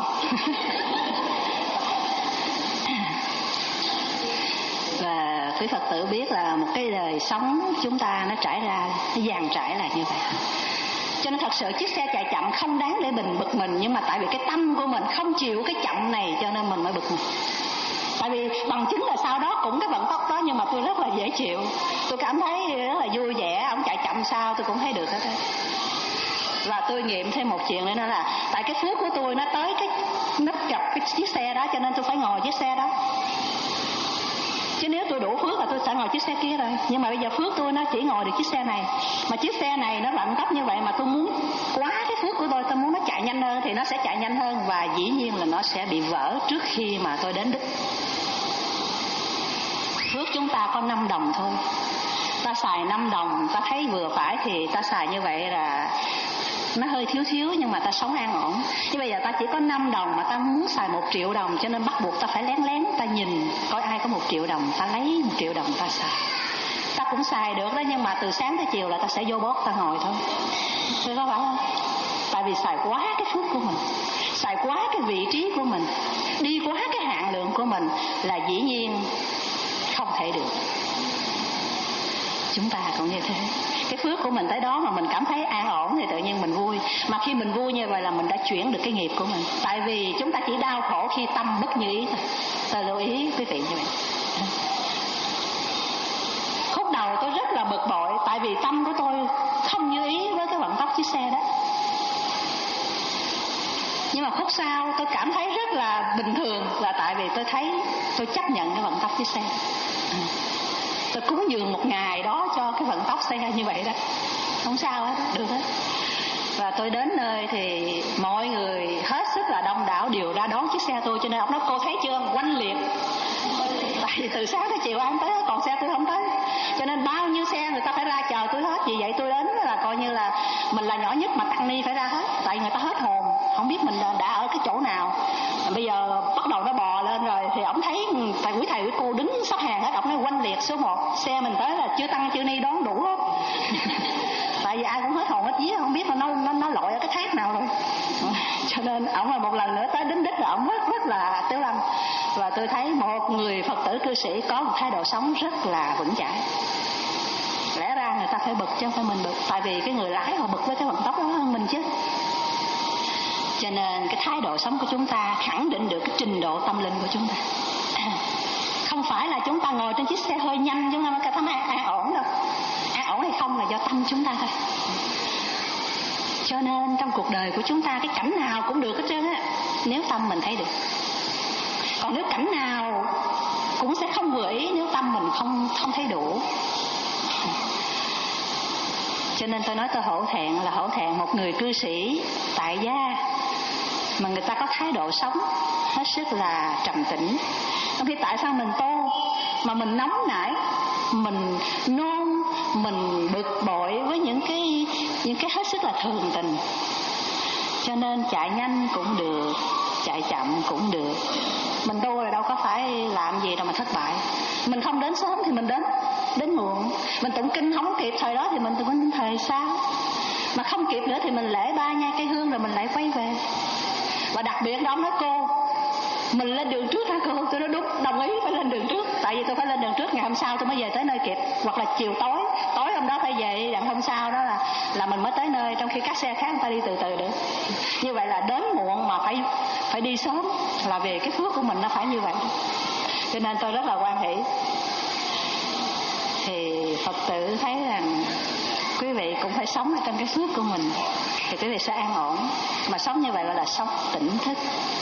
Và quý Phật tử biết là một cái đời sống chúng ta nó trải ra, nó dàn trải là như vậy. Cho nên thật sự chiếc xe chạy chậm không đáng để mình bực mình, nhưng mà tại vì cái tâm của mình không chịu cái chậm này cho nên mình mới bực mình. Tại vì bằng chứng là sau đó cũng cái vận tốc đó nhưng mà tôi rất là dễ chịu, tôi cảm thấy rất là vui vẻ. Ông chạy chậm sao tôi cũng thấy được hết đấy. Và tôi nghiệm thêm một chuyện nữa là tại cái phước của tôi nó tới cái nắp gặp cái chiếc xe đó cho nên tôi phải ngồi chiếc xe đó. Chứ nếu tôi đủ phước là tôi sẽ ngồi chiếc xe kia rồi. Nhưng mà bây giờ phước tôi nó chỉ ngồi được chiếc xe này. Mà chiếc xe này nó vận tốc như vậy mà tôi muốn quá cái phước của tôi, tôi muốn nó chạy nhanh hơn thì nó sẽ chạy nhanh hơn. Và dĩ nhiên là nó sẽ bị vỡ trước khi mà tôi đến đích. Phước chúng ta có năm đồng thôi. Ta xài năm đồng, ta thấy vừa phải thì ta xài như vậy là nó hơi thiếu thiếu nhưng mà ta sống an ổn. Nhưng bây giờ ta chỉ có năm đồng mà ta muốn xài một triệu đồng, cho nên bắt buộc ta phải lén lén ta nhìn coi ai có một triệu đồng, ta lấy một triệu đồng ta xài. Ta cũng xài được đó, nhưng mà từ sáng tới chiều là ta sẽ vô bót ta ngồi thôi. Thế có phải không? Tại vì xài quá cái phước của mình, xài quá cái vị trí của mình, đi quá cái hạn lượng của mình là dĩ nhiên không thể được. Chúng ta cũng như thế. Cái phước của mình tới đó mà mình cảm thấy an ổn thì tự nhiên mình vui. Mà khi mình vui như vậy là mình đã chuyển được cái nghiệp của mình. Tại vì chúng ta chỉ đau khổ khi tâm bất như ý thôi. Tôi lưu ý quý vị như vậy. Khúc đầu tôi rất là bực bội, tại vì tâm của tôi không như ý với cái vận tốc chiếc xe đó. Nhưng mà khúc sau tôi cảm thấy rất là bình thường, là tại vì tôi thấy tôi chấp nhận cái vận tốc chiếc xe. Tôi cúng dường một ngày đó cho cái vận tốc xe như vậy đó, không sao hết, được hết. Và tôi đến nơi thì mọi người hết sức là đông đảo đều ra đón chiếc xe tôi. Cho nên ông nói cô thấy chưa, quanh liệt. Tại vì từ sáng tới chiều anh tới, còn xe tôi không tới. Cho nên bao nhiêu xe người ta phải ra chờ tôi hết. Vì vậy tôi đến là coi như là mình là nhỏ nhất mà tăng ni phải ra hết. Tại người ta hết hồn, không biết mình đã ở cái chỗ nào. Bây giờ bắt đầu nó bò lên rồi thì ổng thấy tại quý thầy quý cô đứng sắp hàng hết. Ổng nói quanh liệt số một, xe mình tới là chưa tăng chưa ni đón đủ hết. Tại vì ai cũng hết hồn hết vía, không biết là nó nó nó lội ở cái thác nào rồi. Cho nên ổng là một lần nữa tới đến đích là ổng rất rất là Tiếu Lâm. Và tôi thấy một người Phật tử cư sĩ có một thái độ sống rất là vững chãi. Lẽ ra người ta phải bực chứ không phải mình bực, tại vì cái người lái họ bực với cái vận tốc đó hơn mình chứ. Cho nên cái thái độ sống của chúng ta khẳng định được cái trình độ tâm linh của chúng ta. Không phải là chúng ta ngồi trên chiếc xe hơi nhanh chúng ta mới cảm thấy an ổn đâu. An ổn hay không là do tâm chúng ta thôi. Cho nên trong cuộc đời của chúng ta cái cảnh nào cũng được hết trơn á, nếu tâm mình thấy được. Còn nếu cảnh nào cũng sẽ không vừa ý nếu tâm mình không không thấy đủ. Cho nên tôi nói tôi hổ thẹn là hổ thẹn một người cư sĩ tại gia mà người ta có thái độ sống hết sức là trầm tĩnh. Trong khi tại sao mình tu mà mình nóng nảy, mình nôn, mình bực bội với những cái những cái hết sức là thường tình. Cho nên chạy nhanh cũng được, chạy chậm cũng được. Mình tu rồi đâu có phải làm gì đâu mà thất bại. Mình không đến sớm thì mình đến, đến muộn. Mình tụng kinh không kịp thời đó thì mình tụng kinh thời sau, mà không kịp nữa thì mình lễ ba nhai cây hương rồi mình lại quay về. Và đặc biệt đó nói cô, mình lên đường trước hả cô? Tôi nói đúng, đồng ý phải lên đường trước. Tại vì tôi phải lên đường trước, ngày hôm sau tôi mới về tới nơi kịp. Hoặc là chiều tối, tối hôm đó phải về, đặng hôm sau đó là là mình mới tới nơi, trong khi các xe khác người ta đi từ từ được. Như vậy là đến muộn mà phải phải đi sớm, là vì cái phước của mình nó phải như vậy. Cho nên tôi rất là hoan hỷ. Thì Phật tử thấy rằng quý vị cũng phải sống ở trong cái phước của mình, thì quý vị sẽ an ổn. Mà sống như vậy gọi là sống tỉnh thức.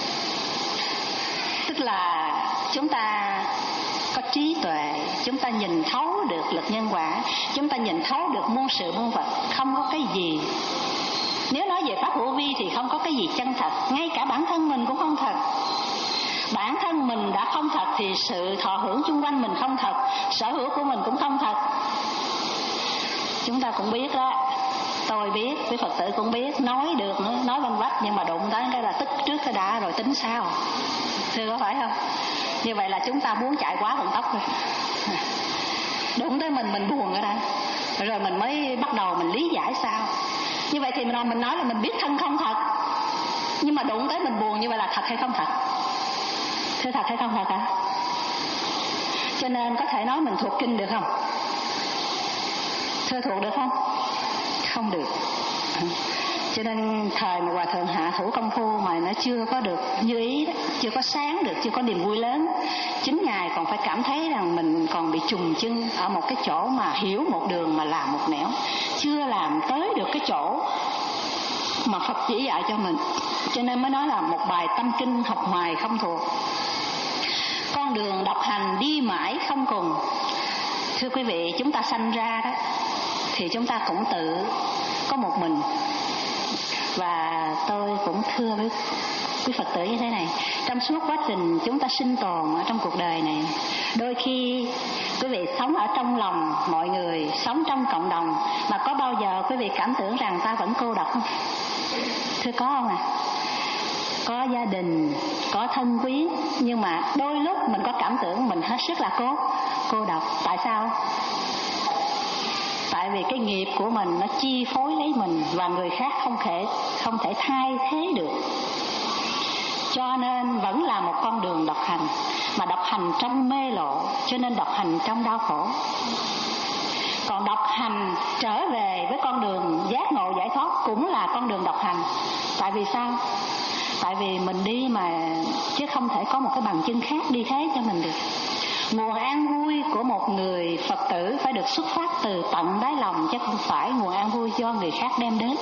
Tức là chúng ta có trí tuệ, chúng ta nhìn thấu được lực nhân quả, chúng ta nhìn thấu được muôn sự muôn vật. Không có cái gì, nếu nói về pháp hữu vi thì không có cái gì chân thật. Ngay cả bản thân mình cũng không thật. Bản thân mình đã không thật thì sự thọ hưởng chung quanh mình không thật, sở hữu của mình cũng không thật. Chúng ta cũng biết đó, tôi biết, quý Phật tử cũng biết, nói được nữa, nói vanh vách, nhưng mà đụng tới cái là tức trước cái đã rồi tính sao. Thưa có phải không? Như vậy là chúng ta muốn chạy quá vận tốc rồi. Đụng tới mình, mình buồn ở đây, rồi mình mới bắt đầu mình lý giải sao. Như vậy thì mình nói là mình biết thân không thật, nhưng mà đụng tới mình buồn, như vậy là thật hay không thật? Thưa thật hay không thật hả? Cho nên có thể nói mình thuộc kinh được không? Thưa thuộc được không? Không được. Cho nên thời mà Hòa Thượng hạ thủ công phu mà nó chưa có được như ý đó, chưa có sáng được, chưa có niềm vui lớn, chính Ngài còn phải cảm thấy rằng mình còn bị trùng chân ở một cái chỗ mà hiểu một đường mà làm một nẻo, chưa làm tới được cái chỗ mà Phật chỉ dạy cho mình. Cho nên mới nói là một bài tâm kinh học hoài không thuộc, con đường độc hành đi mãi không cùng. Thưa quý vị, chúng ta sanh ra đó thì chúng ta cũng tự có một mình. Và tôi cũng thưa với quý Phật tử như thế này, trong suốt quá trình chúng ta sinh tồn ở trong cuộc đời này, đôi khi quý vị sống ở trong lòng mọi người, sống trong cộng đồng, mà có bao giờ quý vị cảm tưởng rằng ta vẫn cô độc không? Thưa có không à? Có gia đình, có thân quyến, nhưng mà đôi lúc mình có cảm tưởng mình hết sức là cô cô độc. Tại sao? Tại vì cái nghiệp của mình nó chi phối lấy mình, và người khác không thể không thể thay thế được. Cho nên vẫn là một con đường độc hành, mà độc hành trong mê lộ, cho nên độc hành trong đau khổ. Còn độc hành trở về với con đường giác ngộ giải thoát cũng là con đường độc hành. Tại vì sao? Tại vì mình đi mà, chứ không thể có một cái bằng chứng khác đi thế cho mình được. Nguồn an vui của một người Phật tử phải được xuất phát từ tận đáy lòng, chứ không phải nguồn an vui do người khác đem đến.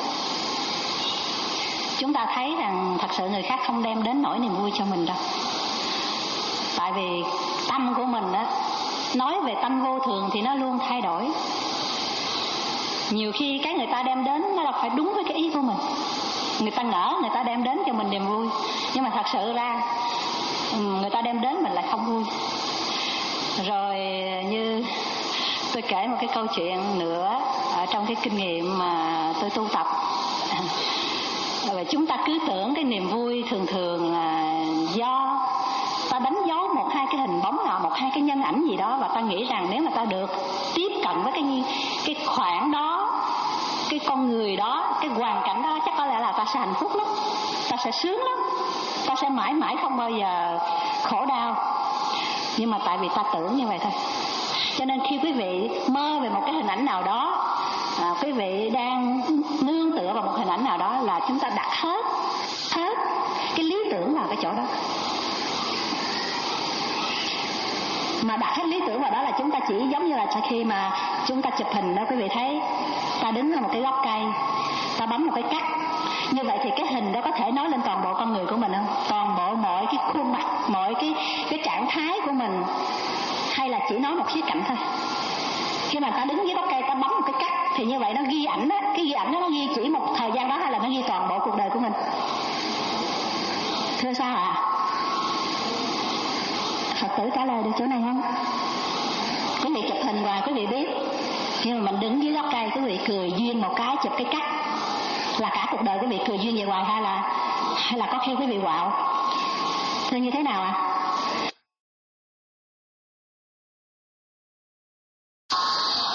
Chúng ta thấy rằng thật sự người khác không đem đến nỗi niềm vui cho mình đâu. Tại vì tâm của mình á, nói về tâm vô thường thì nó luôn thay đổi. Nhiều khi cái người ta đem đến nó là phải đúng với cái ý của mình. Người ta ngỡ người ta đem đến cho mình niềm vui, nhưng mà thật sự ra người ta đem đến mình lại không vui. Rồi như tôi kể một cái câu chuyện nữa ở trong cái kinh nghiệm mà tôi tu tập. Rồi chúng ta cứ tưởng cái niềm vui thường thường là do ta đánh dấu một hai cái hình bóng nào, một hai cái nhân ảnh gì đó, và ta nghĩ rằng nếu mà ta được tiếp cận với cái cái khoảng đó, cái con người đó, cái hoàn cảnh đó, chắc có lẽ là ta sẽ hạnh phúc lắm, ta sẽ sướng lắm, ta sẽ mãi mãi không bao giờ khổ đau. Nhưng mà tại vì ta tưởng như vậy thôi. Cho nên khi quý vị mơ về một cái hình ảnh nào đó, à, quý vị đang nương tựa vào một hình ảnh nào đó, là chúng ta đặt hết hết cái lý tưởng vào cái chỗ đó. Mà đặt hết lý tưởng vào đó là chúng ta chỉ giống như là khi mà chúng ta chụp hình đó, quý vị thấy ta đứng ở một cái gốc cây, ta bấm một cái cắt. Như vậy thì cái hình đó có thể nói lên toàn bộ con người của mình không? Toàn bộ mọi cái khuôn mặt, mọi cái cái trạng thái của mình, hay là chỉ nói một khía cạnh thôi? Khi mà ta đứng dưới gốc cây, ta bấm một cái cắt, thì như vậy nó ghi ảnh đó, cái ghi ảnh đó nó ghi chỉ một thời gian đó, hay là nó ghi toàn bộ cuộc đời của mình? Thưa sao ạ? À? Phật tử trả lời được chỗ này không? Quý vị chụp hình hoài quý vị biết, khi mà mình đứng dưới gốc cây, quý vị cười duyên một cái, chụp cái cắt, là cả cuộc đời quý vị cười duyên vậy hoài, hay là hay là có khi quý vị quạo? Thưa như thế nào ạ? À?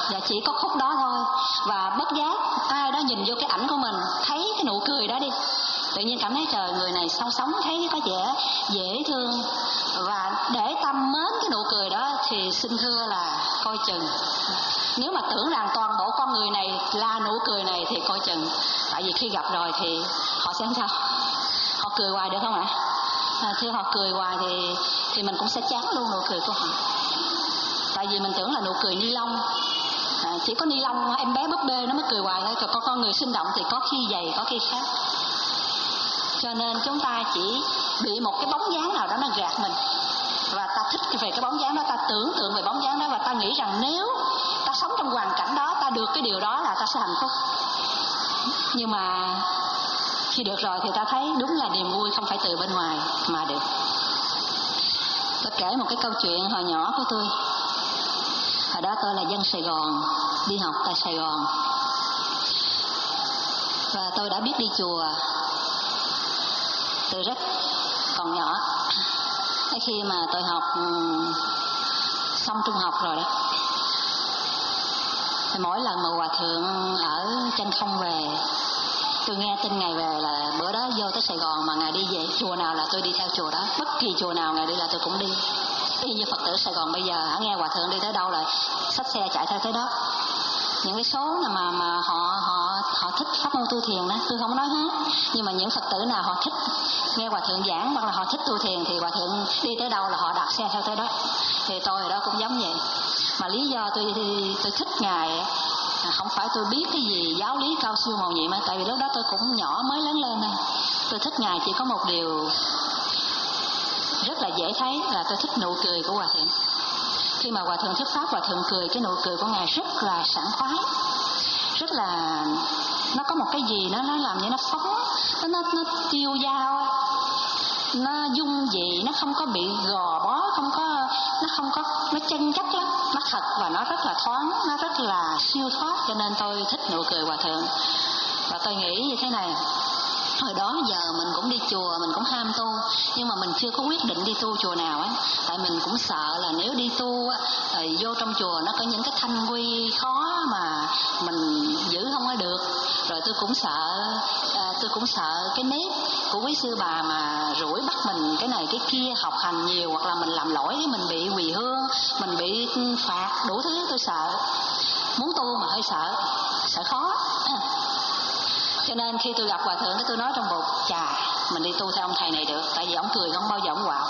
và chỉ có khúc đó thôi. Và bất giác ai đó nhìn vô cái ảnh của mình, thấy cái nụ cười đó đi, tự nhiên cảm thấy trời, người này sao sống thấy có vẻ dễ thương, và để tâm mến cái nụ cười đó thì xin thưa là coi chừng. Nếu mà tưởng rằng toàn bộ con người này là nụ cười này thì coi chừng. Tại vì khi gặp rồi thì họ sẽ sao? Họ cười hoài được không ạ? À, thưa họ cười hoài thì thì mình cũng sẽ chán luôn nụ cười của họ. Tại vì mình tưởng là nụ cười ni lông, à, chỉ có ni lông em bé búp bê nó mới cười hoài thôi. Còn con, con người sinh động thì có khi vậy có khi khác. Cho nên chúng ta chỉ bị một cái bóng dáng nào đó nó gạt mình, và ta thích về cái bóng dáng đó, ta tưởng tượng về bóng dáng đó, và ta nghĩ rằng nếu ta sống trong hoàn cảnh đó, ta được cái điều đó là ta sẽ hạnh phúc. Nhưng mà khi được rồi thì ta thấy đúng là niềm vui không phải từ bên ngoài mà được. Tôi kể một cái câu chuyện hồi nhỏ của tôi. Hồi đó tôi là dân Sài Gòn, đi học tại Sài Gòn, và tôi đã biết đi chùa từ rất còn nhỏ. Tới khi mà tôi học xong trung học rồi đó, thì mỗi lần mà hòa thượng ở trên không về, tôi nghe tin Ngài về là bữa đó vô tới Sài Gòn, mà Ngài đi về chùa nào là tôi đi theo chùa đó. Bất kỳ chùa nào Ngài đi là tôi cũng đi. Y như Phật tử Sài Gòn bây giờ, hả, nghe hòa thượng đi tới đâu là xách xe chạy theo tới đó. Những cái số nào mà mà họ họ họ thích pháp môn tu thiền đó, tôi không nói hết, nhưng mà những Phật tử nào họ thích nghe hòa thượng giảng hoặc là họ thích tu thiền thì hòa thượng đi tới đâu là họ đạp xe theo tới đó. Thì tôi ở đó cũng giống vậy. Mà lý do tôi tôi thích Ngài à, không phải tôi biết cái gì giáo lý cao siêu màu nhiệm, tại vì lúc đó tôi cũng nhỏ mới lớn lên thôi. Tôi thích Ngài chỉ có một điều rất là dễ thấy là tôi thích nụ cười của hòa thượng. Khi mà hòa thượng thuyết pháp, hòa thượng cười, cái nụ cười của Ngài rất là sảng khoái, rất là, nó có một cái gì nó nó làm như nó phóng, nó nó, nó tiêu dao, nó dung dị, nó không có bị gò bó, không có, nó không có, nó chân chất lắm, nó thật và nó rất là thoáng, nó rất là siêu thoát. Cho nên tôi thích nụ cười hòa thượng. Và tôi nghĩ như thế này, hồi đó giờ mình cũng đi chùa, mình cũng ham tu, nhưng mà mình chưa có quyết định đi tu chùa nào á. Tại mình cũng sợ là nếu đi tu á, rồi vô trong chùa nó có những cái thanh quy khó mà mình giữ không có được. Rồi tôi cũng sợ, à, tôi cũng sợ cái nếp của quý sư bà mà rủi bắt mình cái này cái kia, học hành nhiều hoặc là mình làm lỗi cái mình bị quỳ hương, mình bị phạt đủ thứ. Tôi sợ, muốn tu mà hơi sợ, sợ khó. Cho nên khi tôi gặp hòa thượng, tôi nói trong bụng, chà, mình đi tu theo ông thầy này được, tại vì ông cười không bao giờ ông quạo.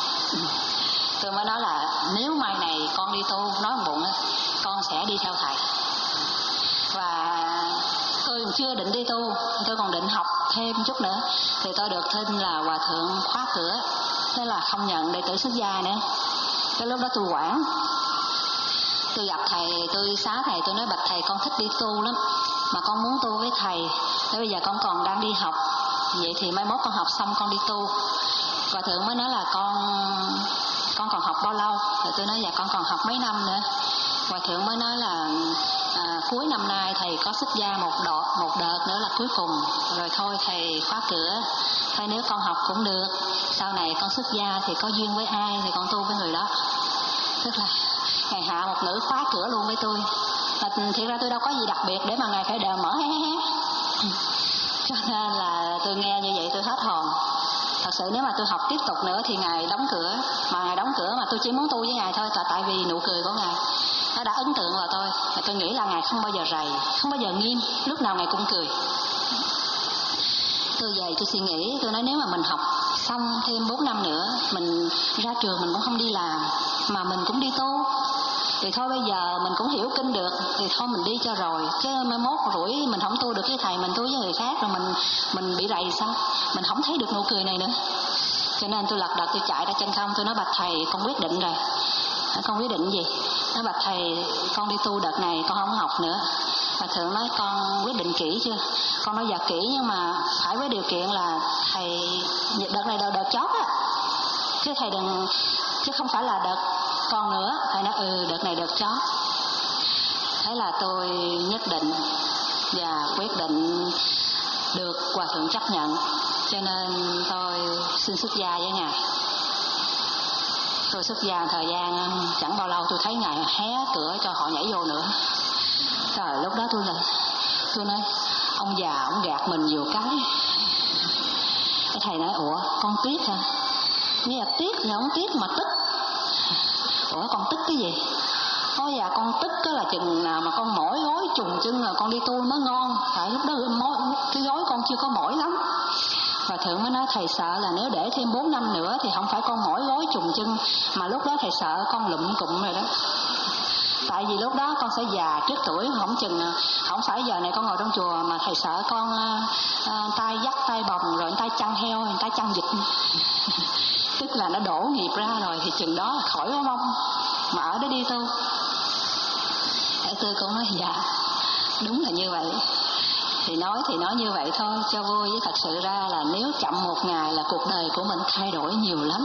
Tôi mới nói là nếu mai này con đi tu, nói trong bụng, con sẽ đi theo thầy. Và tôi chưa định đi tu, tôi còn định học thêm chút nữa. Thì tôi được tin là hòa thượng khóa cửa, thế là không nhận đệ tử xuất gia nữa. Cái lúc đó tôi quản. Tôi gặp thầy, tôi xá thầy, tôi nói bạch thầy, con thích đi tu lắm, mà con muốn tu với thầy. Thế bây giờ con còn đang đi học, vậy thì mai mốt con học xong con đi tu. Hòa thượng mới nói là con con còn học bao lâu? Rồi tôi nói dạ con còn học mấy năm nữa. Hòa thượng mới nói là à, cuối năm nay thầy có xuất gia một đợt, một đợt nữa là cuối cùng. Rồi thôi thầy khóa cửa. Thôi nếu con học cũng được, sau này con xuất gia thì có duyên với ai thì con tu với người đó. Tức là Ngài hạ một nữ khóa cửa luôn với tôi. Và thiệt ra tôi đâu có gì đặc biệt để mà Ngài phải đợi mở hé hé hé. Cho nên là tôi nghe như vậy tôi hết hồn. Thật sự nếu mà tôi học tiếp tục nữa thì Ngài đóng cửa. Mà Ngài đóng cửa mà tôi chỉ muốn tu với Ngài thôi, là tại vì nụ cười của Ngài nó đã ấn tượng vào tôi. Và tôi nghĩ là Ngài không bao giờ rầy, không bao giờ nghiêm, lúc nào Ngài cũng cười. Tôi về tôi suy nghĩ, tôi nói nếu mà mình học xong thêm bốn năm nữa, mình ra trường mình cũng không đi làm mà mình cũng đi tu, thì thôi bây giờ mình cũng hiểu kinh được, thì thôi mình đi cho rồi. Chứ mai mốt rủi mình không tu được với thầy, mình tu với người khác rồi mình mình bị rầy sao? Mình không thấy được nụ cười này nữa. Cho nên tôi lật đật tôi chạy ra trên không, tôi nói bạch thầy con quyết định rồi. Con quyết định gì? Nói bạch thầy con đi tu đợt này con không học nữa. Hòa thượng nói con quyết định kỹ chưa? Con nói dạ kỹ, nhưng mà phải với điều kiện là thầy đợt này đợt, đợt chót á, chứ thầy đừng, chứ không phải là đợt còn nữa. Thầy nói ừ đợt này đợt chót. Thế là tôi nhất định và quyết định được hòa thượng chấp nhận. Cho nên tôi xin xuất gia với Ngài. Tôi xuất gia thời gian chẳng bao lâu tôi thấy Ngài hé cửa cho họ nhảy vô nữa. Trời, lúc đó tôi là tôi nói ông già ông gạt mình nhiều cái. Cái thầy nói ủa con tiếc hả? Nghe là tiếc thì không tiếc mà tức. Ủa con tức cái gì? Nói dạ con tức đó là chừng nào mà con mỏi gối trùng chân là con đi tu mới ngon. Tại lúc đó cái gối con chưa có mỏi lắm. Hòa thượng mới nói thầy sợ là nếu để thêm bốn năm nữa thì không phải con mỏi gối trùng chân, mà lúc đó thầy sợ con lụm cụm rồi đó. Tại vì lúc đó con sẽ già trước tuổi, không chừng không phải giờ này con ngồi trong chùa mà thầy sợ con uh, uh, tay dắt tay bồng rồi tay chăn heo, tay chăn vịt. Tức là nó đổ nghiệp ra rồi thì chừng đó khỏi có mong mà ở đó đi tu. Để tôi cũng nói dạ đúng là như vậy. Thì nói thì nói như vậy thôi cho vui, với thật sự ra là nếu chậm một ngày là cuộc đời của mình thay đổi nhiều lắm.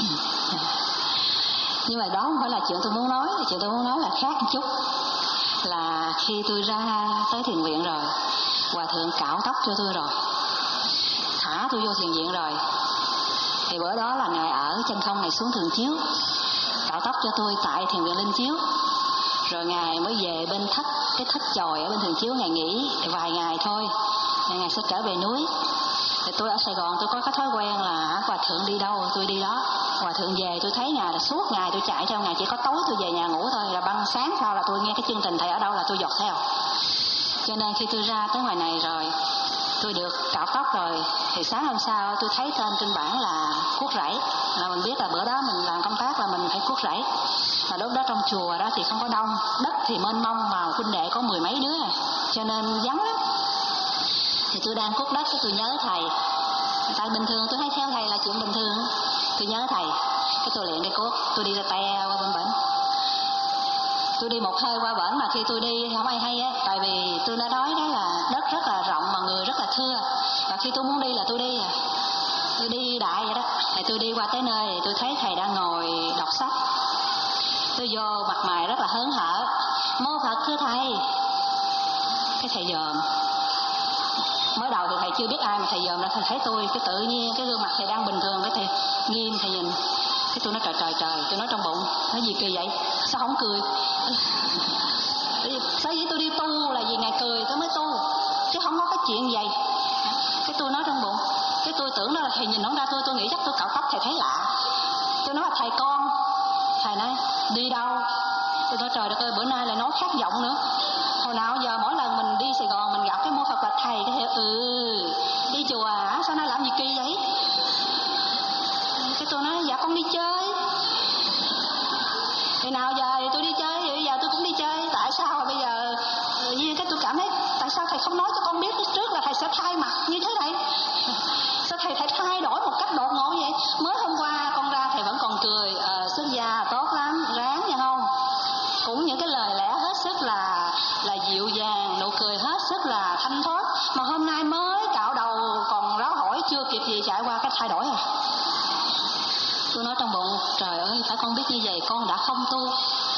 Nhưng mà đó không phải là chuyện tôi muốn nói. Chuyện tôi muốn nói là khác một chút. Là khi tôi ra tới thiền viện rồi, Hòa thượng cạo tóc cho tôi rồi, thả tôi vô thiền viện rồi, thì bữa đó là Ngài ở Chân Không này xuống Thường Chiếu cạo tóc cho tôi tại thiền viện Linh Chiếu. Rồi Ngài mới về bên thất, cái thất chòi ở bên Thường Chiếu, Ngài nghỉ vài ngày thôi, Ngài sẽ trở về núi. Thì tôi ở Sài Gòn tôi có cái thói quen là Hòa thượng đi đâu tôi đi đó. Hòa thượng về tôi thấy Ngài là suốt ngày tôi chạy theo Ngài, chỉ có tối tôi về nhà ngủ thôi, là băng sáng sau là tôi nghe cái chương trình thầy ở đâu là tôi dọt theo. Cho nên khi tôi ra tới ngoài này rồi, tôi được cạo tóc rồi, thì sáng hôm sau tôi thấy tên trên bảng là cuốc rẫy, là mình biết là bữa đó mình làm công tác là mình phải cuốc rẫy. Mà lúc đó trong chùa đó thì không có đông, đất thì mênh mông mà huynh đệ có mười mấy đứa à, cho nên vắng lắm. Thì tôi đang cuốc đất cái tôi nhớ thầy. Tại bình thường tôi thấy theo thầy là chuyện bình thường. Tôi nhớ thầy, cái tôi liền đi cuốc, tôi đi ra te qua bên bển. Tôi đi một hơi qua bển mà khi tôi đi không ai hay á, tại vì tôi đã nói đó là đất rất là rộng mà người rất là thưa. Và khi tôi muốn đi là tôi đi à. Tôi đi đại vậy đó. Thì tôi đi qua tới nơi thì tôi thấy thầy đang ngồi đọc sách. Tôi vô mặt mày rất là hớn hở. Mô Phật thưa thầy. Cái thầy dòm. Mới đầu thì thầy chưa biết ai mà thầy dòm ra, thầy thấy tôi cái tự nhiên cái gương mặt thầy đang bình thường, cái thầy nghiêm thầy nhìn. Cái tôi nói trời trời trời, tôi nói trong bụng, nói gì kỳ vậy? Sao không cười? Sao vậy? Tôi đi tu là vì Ngài cười tôi mới tu, chứ không có cái chuyện vậy. Cái tôi nói trong bụng, cái tôi tưởng đó là thầy nhìn không ra tôi, tôi nghĩ chắc tôi cạo tóc thầy thấy lạ. Tôi nói là thầy con. Thầy nói đi đâu? Tôi nói trời đất ơi, bữa nay lại nói khác giọng nữa. Hồi nào giờ mỗi lần mình đi Sài Gòn mình gặp cái Mô Phật là thầy, cái thầy ừ đi chùa hả? Sao nay làm gì kỳ vậy? Cái tôi nói dạ con đi chơi. Thì nào giờ thì tôi đi chơi, thì bây giờ tôi cũng đi chơi. Tại sao bây giờ cái tôi cảm thấy tại sao thầy không nói cho con biết trước là thầy sẽ thay mặt như thế này? Sao thầy thầy thay đổi một cách đột ngột vậy? Mới hôm qua con ra thầy vẫn còn cười, ờ, xuất gia tốt lắm, ráng nha không? Cũng những cái lời lẽ hết sức là là dịu dàng, nụ cười hết sức là thanh thoát. Mà hôm nay mới cạo đầu còn ráo hỏi chưa kịp gì chạy qua cái thay đổi à. Tôi nói trong bụng trời ơi, phải con biết như vậy con đã không tu.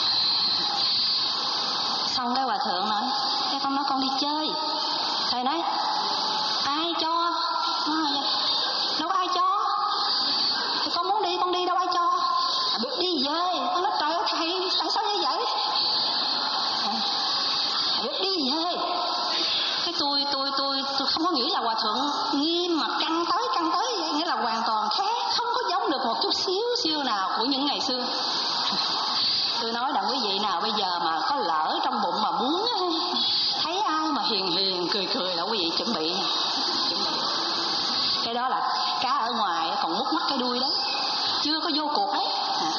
Xong cái Hòa thượng nói, cái con nói con đi chơi. Thầy nói ai cho? Đâu có ai cho. Thì con muốn đi con đi, đâu ai cho. À, biết đi về. Con nói trời ơi thầy, tại sao như vậy? À, biết đi về. Cái tôi tôi tôi tôi không có nghĩ là Hòa thượng nghiêm mà căng tới căng tới vậy, nghĩa là hoàn toàn khác, không có giống được một chút xíu siêu nào của những ngày xưa. Tôi nói đặng quý vị nào bây giờ mà có lỡ trong bụng mà muốn thấy ai mà hiền hiền cười cười là quý vị chuẩn bị nha. Chuẩn bị. Cái đó là cá ở ngoài còn mút mắt cái đuôi đấy, chưa có vô cuộc đấy. À.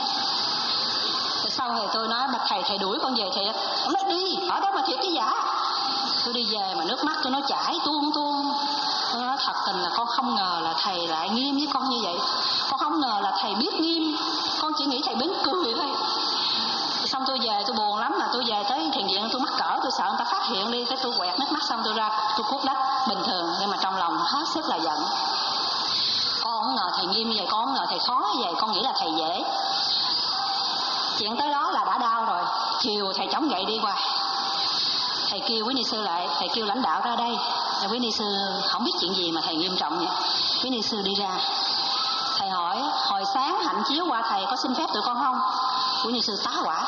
Sau thì tôi nói mà thầy thầy đuổi con về thiệt. Ông nói đi, ở đó mà thiệt cái giả. Tôi đi về mà nước mắt tôi nó chảy tuôn tuôn. Tôi nói thật tình là con không ngờ là thầy lại nghiêm với con như vậy. Con không ngờ là thầy biết nghiêm. Con chỉ nghĩ thầy biết cười thôi. Xong tôi về tôi buồn lắm, mà tôi về tới thiền viện tôi mắc cỡ, tôi sợ người ta phát hiện đi. Cái tôi quẹt nước mắt xong tôi ra tôi cuốc đất bình thường, nhưng mà trong lòng hết sức là giận. Con không ngờ thầy nghiêm như vậy, con không ngờ thầy khó như vậy, con nghĩ là thầy dễ. Chuyện tới đó là đã đau rồi. Chiều thầy chống gậy đi qua, thầy kêu quý ni sư lại, thầy kêu lãnh đạo ra đây. Thầy quý ni sư không biết chuyện gì mà thầy nghiêm trọng vậy. Quý ni sư đi ra, thầy hỏi hồi sáng hạnh chiếu qua thầy có xin phép tụi con không? Quý ni sư tá quả,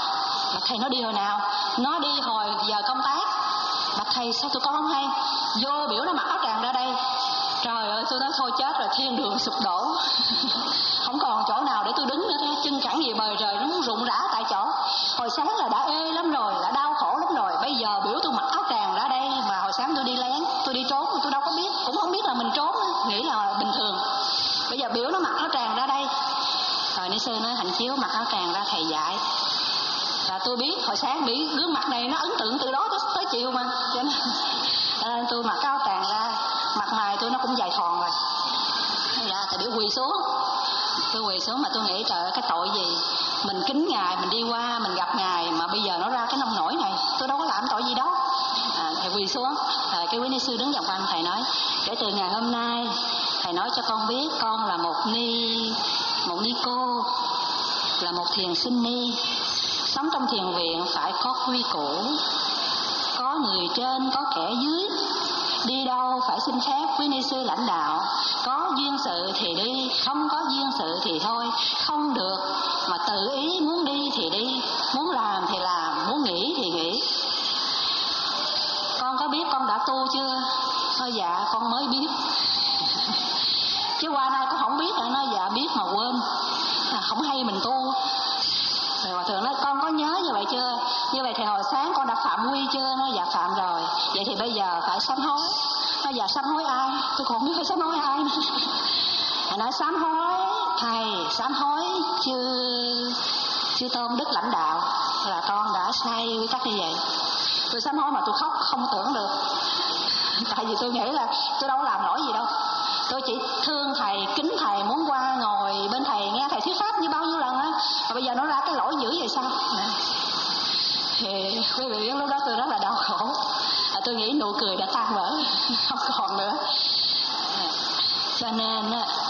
Bạch thầy nó đi hồi nào? Nó đi hồi giờ công tác. Bạch thầy sao tụi con không hay? Vô biểu nó mặc áo tràng ra đây. Trời ơi, tôi nói thôi chết rồi, thiên đường sụp đổ. Không còn chỗ nào để tôi đứng nữa thế, chân cẳng gì bời trời, nó muốn rụng rã tại chỗ. Hồi sáng là đã ê lắm rồi, đã đau khổ lắm rồi, bây giờ biểu tôi mặc áo tràng ra đây. Mà hồi sáng tôi đi lén, tôi đi trốn, tôi đâu có biết, cũng không biết là mình trốn, nghĩ là bình thường. Bây giờ biểu nó mặc áo tràng ra đây. Rồi Ni sư nói Hạnh Chiếu mặc áo tràng ra thầy dạy. Và tôi biết hồi sáng bị gương mặt này nó ấn tượng từ đó tới, tới chiều mà, cho nên à, tôi mặc áo tràng ra, mặt mày tôi nó cũng dài thòn rồi. Dạ thầy biểu quỳ xuống. Tôi quỳ xuống mà tôi nghĩ trời ơi, cái tội gì mình kính ngài, mình đi qua mình gặp ngài mà bây giờ nó ra cái nông nổi này, tôi đâu có làm tội gì đâu. À, thầy quỳ xuống. À, cái quý ni sư đứng vòng quanh thầy nói kể từ ngày hôm nay thầy nói cho con biết con là một ni một ni cô, là một thiền sinh ni. Sống trong thiền viện phải có quy củ, có người trên có kẻ dưới, đi đâu phải xin phép quý ni sư lãnh đạo, có duyên sự thì đi, không có duyên sự thì thôi, không được mà tự ý muốn đi thì đi, muốn làm thì làm, muốn nghỉ thì nghỉ. Con có biết con đã tu chưa? Nói dạ con mới biết. Chứ qua nay con không biết, nói dạ biết mà quên, à, không hay mình tu. Rồi Hòa thượng nói con có nhớ như vậy chưa? Như vậy thì hồi sáng con đã phạm quy chưa? Nói dạ phạm rồi. Vậy thì bây giờ phải sám hối. Nói dạ sám hối ai? Tôi còn biết phải sám hối ai nữa. Thầy nói sám hối thầy, sám hối chư chư tôn đức lãnh đạo là con đã sai quy tắc như vậy. Tôi sám hối mà tôi khóc không tưởng được. Tại vì tôi nghĩ là tôi đâu có làm lỗi gì đâu. Tôi chỉ thương thầy, kính thầy, muốn qua ngồi bên thầy nghe thầy thuyết pháp như bao nhiêu lần á. Và bây giờ nó ra cái lỗi dữ vậy sao? Thì quý vị biết lúc đó tôi rất là đau khổ. À, tôi nghĩ nụ cười đã tan vỡ, không còn nữa. À, cho nên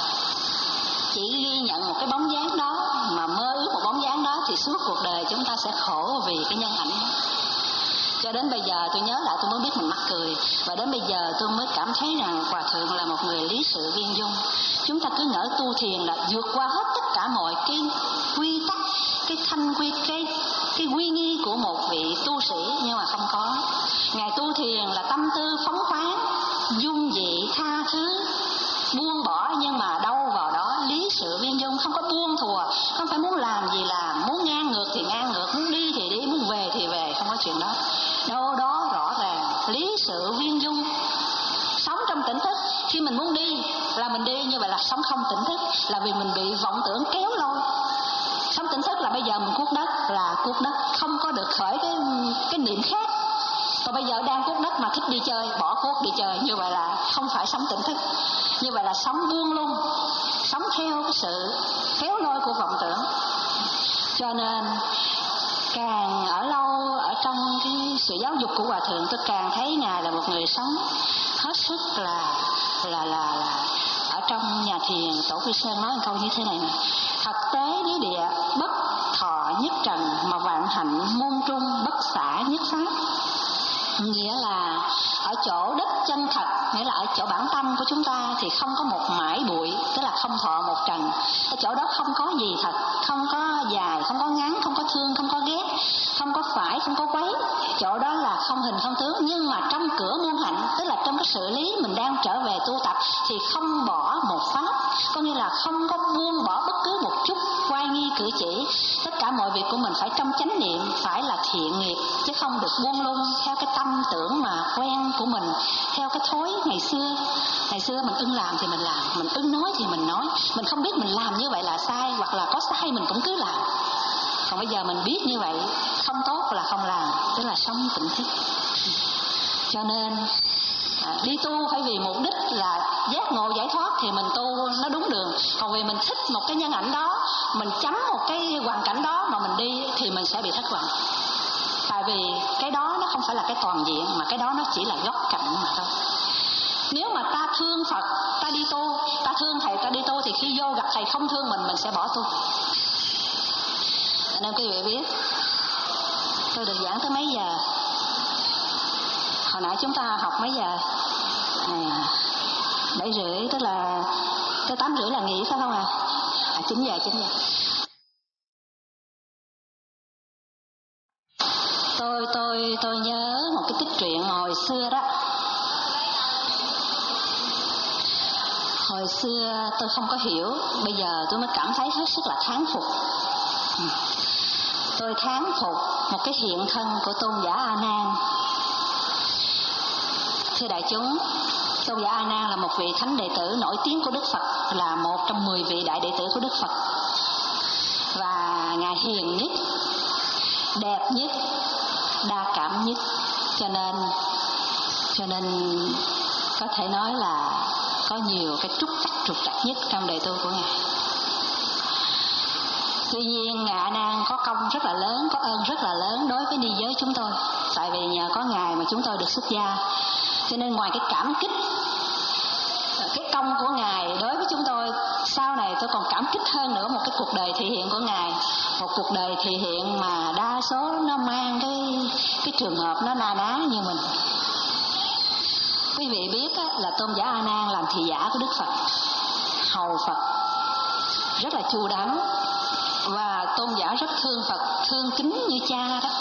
chỉ ghi nhận một cái bóng dáng đó mà mơ ước một bóng dáng đó thì suốt cuộc đời chúng ta sẽ khổ vì cái nhân ảnh đó. Cho đến bây giờ tôi nhớ lại tôi mới biết mình mắc cười. Và đến bây giờ tôi mới cảm thấy rằng Hòa thượng là một người lý sự viên dung. Chúng ta cứ ngỡ tu thiền là vượt qua hết tất cả mọi cái quy tắc, cái thanh quy, cái cái quy nghi của một vị tu sĩ, nhưng mà không có. Ngài tu thiền là tâm tư phóng khoáng, dung dị tha thứ, buông bỏ, nhưng mà đâu vào đó lý sự viên dung, không có buông thùa, không phải muốn làm gì làm, muốn ngang ngược thì ngang ngược, muốn đi thì đi, muốn về thì về, không có chuyện đó. Đâu đó rõ ràng lý sự viên dung, sống trong tỉnh thức. Khi mình muốn đi là mình đi, như vậy là sống không tỉnh thức, là vì mình bị vọng tưởng kéo lôi. Sống tỉnh thức là bây giờ mình cuốc đất là cuốc đất, không có được khởi cái cái niệm khác. Còn bây giờ đang cuốc đất mà thích đi chơi, bỏ cuốc đi chơi, như vậy là không phải sống tỉnh thức. Như vậy là sống buông lung, sống theo cái sự kéo lôi của vọng tưởng. Cho nên càng ở lâu ở trong cái sự giáo dục của Hòa thượng, tôi càng thấy ngài là một người sống hết sức là là là là ở trong nhà thiền. Tổ Quy Sơn nói một câu như thế này nè: thật tế lý địa, bất thọ nhất trần, mà vạn hạnh môn trung, bất xả nhất pháp. Nghĩa là ở chỗ đất chân thật, nghĩa là ở chỗ bản tâm của chúng ta thì không có một mãi bụi, tức là không thọ một trần. Ở chỗ đó không có gì thật, không có dài, không có ngắn, không có thương, không có ghét, không có phải, không có quấy. Chỗ đó là không hình không tướng. Nhưng mà trong cửa muôn hạnh, tức là trong cái sự lý mình đang trở về tu tập, thì không bỏ một pháp, có nghĩa là không có buông bỏ bất cứ một chút oai nghi cử chỉ. Tất cả mọi việc của mình phải trong chánh niệm, phải là thiện nghiệp, chứ không được buông lung theo cái tâm tưởng mà quen của mình, theo cái thói ngày xưa. Ngày xưa mình ưng làm thì mình làm, mình ưng nói thì mình nói, mình không biết mình làm như vậy là sai, hoặc là có sai mình cũng cứ làm. Còn bây giờ mình biết như vậy không tốt là không làm, tức là sống tỉnh thức. Cho nên à, đi tu phải vì mục đích là giác ngộ giải thoát thì mình tu nó đúng đường. Còn vì mình thích một cái nhân ảnh đó, mình chấm một cái hoàn cảnh đó mà mình đi thì mình sẽ bị thất vọng. Tại vì cái đó nó không phải là cái toàn diện, mà cái đó nó chỉ là góc cạnh mà thôi. Nếu mà ta thương Phật, ta đi tu, ta thương thầy, ta đi tu, thì khi vô gặp thầy không thương mình, mình sẽ bỏ tu. Nên quý vị biết tôi được giảng tới mấy giờ? Hồi nãy chúng ta học mấy giờ? À, bảy rưỡi, tức là tới tám rưỡi là nghỉ phải không à? À chín giờ, chín giờ. tôi tôi tôi nhớ một cái tích truyện hồi xưa đó. Hồi xưa tôi không có hiểu, bây giờ tôi mới cảm thấy hết sức là thán phục. Tôi thán phục một cái hiện thân của tôn giả A Nan. Thưa đại chúng, tôn giả A Nan là một vị thánh đệ tử nổi tiếng của Đức Phật, là một trong mười vị đại đệ tử của Đức Phật. Và ngài hiền nhất, đẹp nhất, đa cảm nhất, cho nên cho nên có thể nói là có nhiều cái trúc trắc trục trặc nhất trong đời tu của ngài. Tuy nhiên ngài A Nan có công rất là lớn, có ơn rất là lớn đối với ni giới chúng tôi. Tại vì nhờ có ngài mà chúng tôi được xuất gia, cho nên ngoài cái cảm kích, cái công của ngài đối với chúng tôi, sau này tôi còn cảm kích hơn nữa một cái cuộc đời thị hiện của ngài, một cuộc đời thị hiện mà đa số nó mang cái cái trường hợp nó na ná như mình. Quý vị biết á, là tôn giả A Nan làm thị giả của Đức Phật, hầu Phật rất là chu đáo, và tôn giả rất thương Phật, thương kính như cha đó.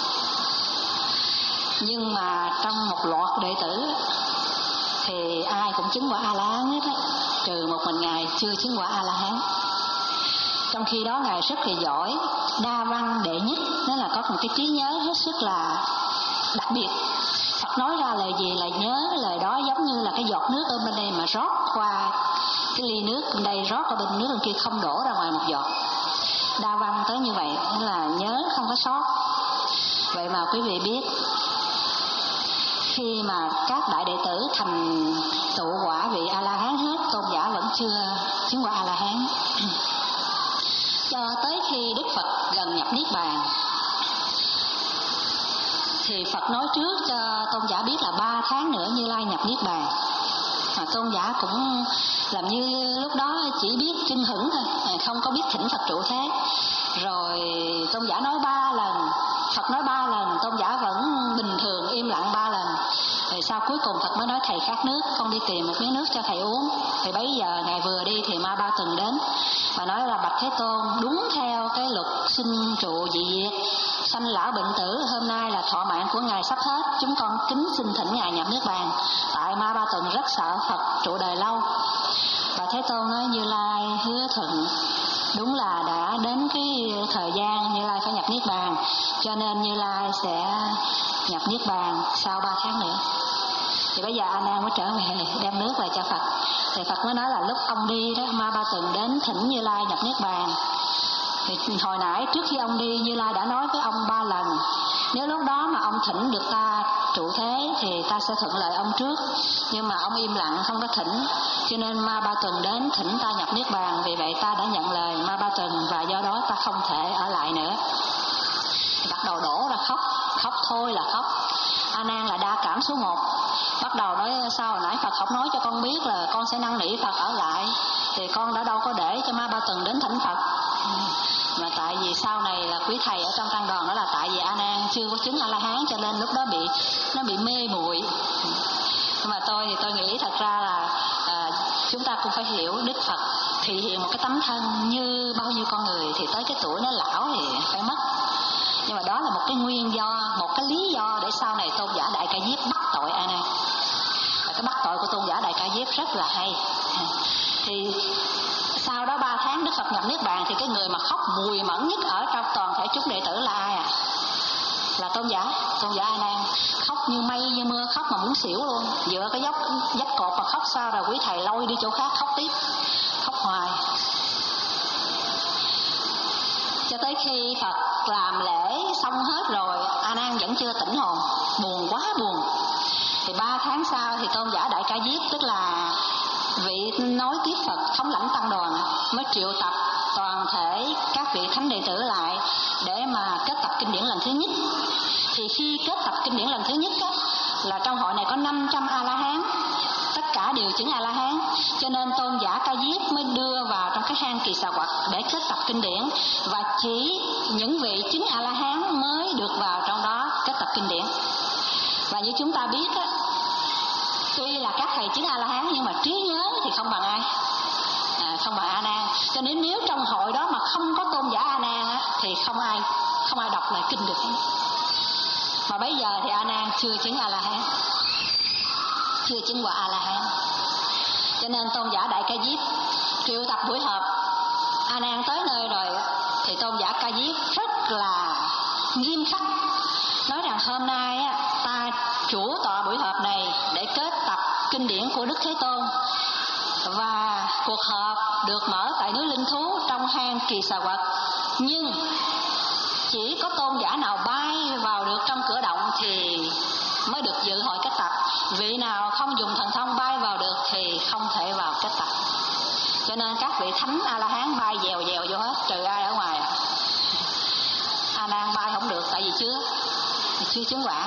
Nhưng mà trong một loạt đệ tử thì ai cũng chứng quả A La Hán hết á, trừ một mình ngài chưa chứng quả A La Hán. Trong khi đó ngài rất là giỏi, đa văn đệ nhất, đó là có một cái trí nhớ hết sức là đặc biệt. Phật nói ra lời gì là nhớ cái lời đó, giống như là cái giọt nước ở bên đây mà rót qua cái ly nước bên đây, rót ở bên nước bên kia, không đổ ra ngoài một giọt. Đa văn tới như vậy, nghĩa là nhớ không có sót. Vậy mà quý vị biết, khi mà các đại đệ tử thành tụ quả vị A La Hán hết, tôn giả vẫn chưa chứng quả A La Hán. Cho tới khi Đức Phật gần nhập niết bàn thì Phật nói trước cho tôn giả biết là ba tháng nữa Như Lai nhập niết bàn. Mà tôn giả cũng làm như lúc đó chỉ biết chưng hửng thôi, không có biết thỉnh Phật trụ thế. Rồi tôn giả nói ba lần, Phật nói ba lần, tôn giả vẫn bình thường im lặng ba lần. Rồi sau cuối cùng Phật mới nói thầy khát nước, con đi tìm một miếng nước cho thầy uống. Thì bấy giờ ngài vừa đi thì Ma Ba Tuần đến và nói là bạch Thế Tôn, đúng theo cái luật sinh trụ dị diệt, sanh lão bệnh tử, hôm nay là thọ mạng của ngài sắp hết, chúng con kính xin thỉnh ngài nhập niết bàn. Tại Ma Ba Tuần rất sợ Phật trụ đời lâu. Và Thế Tôn nói Như Lai hứa thuận, đúng là đã đến cái thời gian Như Lai phải nhập niết bàn, cho nên Như Lai sẽ nhập niết bàn sau ba tháng nữa. Thì bây giờ A Nan mới trở về đem nước về cho Phật. Thì Phật mới nói là lúc ông đi đó, Ma Ba Tuần đến thỉnh Như Lai nhập niết bàn. Thì hồi nãy trước khi ông đi, Như Lai đã nói với ông ba lần, nếu lúc đó mà ông thỉnh được ta trụ thế thì ta sẽ thuận lợi ông trước. Nhưng mà ông im lặng không có thỉnh, cho nên Ma Ba Tuần đến thỉnh ta nhập niết bàn. Vì vậy ta đã nhận lời Ma Ba Tuần, và do đó ta không thể ở lại nữa. Thì bắt đầu đổ ra khóc, khóc thôi là khóc. A Nan là đa cảm số một, bắt đầu nói sao hồi nãy Phật không nói cho con biết là con sẽ năn nỉ Phật ở lại, thì con đã đâu có để cho Ma Ba Tuần đến thỉnh Phật. Mà tại vì sau này là quý thầy ở trong tăng đoàn đó là tại vì A Nan chưa có chứng A La Hán, cho nên lúc đó bị nó bị mê muội. Nhưng mà tôi thì tôi nghĩ thật ra là à, chúng ta cũng phải hiểu Đức Phật thị hiện một cái tấm thân như bao nhiêu con người, thì tới cái tuổi nó lão thì phải mất. Nhưng mà đó là một cái nguyên do, một cái lý do để sau này tôn giả Đại Ca Diếp bắt tội A Nan. Và cái bắt tội của tôn giả Đại Ca Diếp rất là hay. Thì sau đó ba tháng Đức Phật nhập niết bàn, thì cái người mà khóc mùi mẫn nhất ở trong toàn thể chúng đệ tử là ai à? Là tôn giả, tôn giả A Nan. Khóc như mây như mưa, khóc mà muốn xỉu luôn, dựa cái dốc dách cột mà khóc. Sao rồi quý thầy lôi đi chỗ khác khóc tiếp, khóc hoài. Cho tới khi Phật làm lễ xong hết rồi, A Nan vẫn chưa tỉnh hồn, buồn quá buồn. Thì ba tháng sau thì tôn giả Đại Ca Diếp, tức là vị nói tiếp Phật thống lãnh tăng đoàn, mới triệu tập toàn thể các vị thánh đệ tử lại để mà kết tập kinh điển lần thứ nhất. Thì khi kết tập kinh điển lần thứ nhất á, là trong hội này có năm trăm A La Hán, tất cả đều chứng A La Hán, cho nên tôn giả Ca Diếp mới đưa vào trong cái hang Kỳ Xà Quật để kết tập kinh điển, và chỉ những vị chứng A La Hán mới được vào trong đó kết tập kinh điển. Và như chúng ta biết á, tuy là các thầy chứng A La Hán nhưng mà trí nhớ thì không bằng ai, à, không bằng A Nan. Cho nên nếu trong hội đó mà không có tôn giả A Nan á, thì không ai không ai đọc lại kinh được. Mà bây giờ thì A Nan chưa chứng A La Hán, chưa chứng quả A La Hán. Cho nên tôn giả Đại Ca Diếp triệu tập buổi họp. A Nan tới nơi rồi thì tôn giả Ca Diếp rất là nghiêm khắc, nói rằng hôm nay ta chủ tọa buổi họp này để kết tập kinh điển của Đức Thế Tôn, và cuộc họp được mở tại núi Linh Thú trong hang Kỳ Xà Quật, nhưng chỉ có tôn giả nào bay vào được trong cửa động thì mới được dự hội kết tập. Vị nào không dùng thần thông bay vào được thì không thể vào kết tập. Cho nên các vị thánh A La Hán bay dèo dèo vô hết, trừ ai ở ngoài. A Nan bay không được, tại vì chưa chưa chứng quả.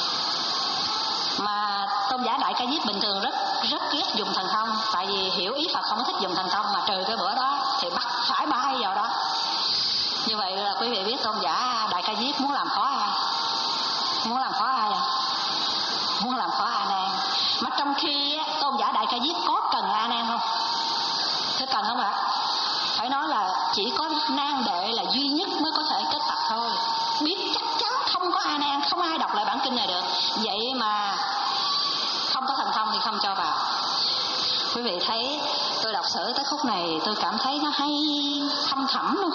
Mà tôn giả Đại Ca Diếp bình thường rất rất ghét dùng thần thông, tại vì hiểu ý Phật không có thích dùng thần thông, mà trừ cái bữa đó thì bắt phải bay vào đó. Như vậy là quý vị biết tôn giả Đại Ca Diếp muốn làm khó ai? Muốn làm khó ai? Muốn làm khó A Nan. Mà trong khi tôn giả Đại Ca Diếp có cần A Nan không? Thế cần không ạ? Phải nói là chỉ có Nan Đệ là duy nhất mới có thể kết tập thôi. Biết chắc chắn không có A Nan, không ai đọc lại bản kinh này được. Vậy mà không có thần thông thì không cho vào. Quý vị thấy tôi đọc sử tới khúc này tôi cảm thấy nó hay thâm thẳm luôn.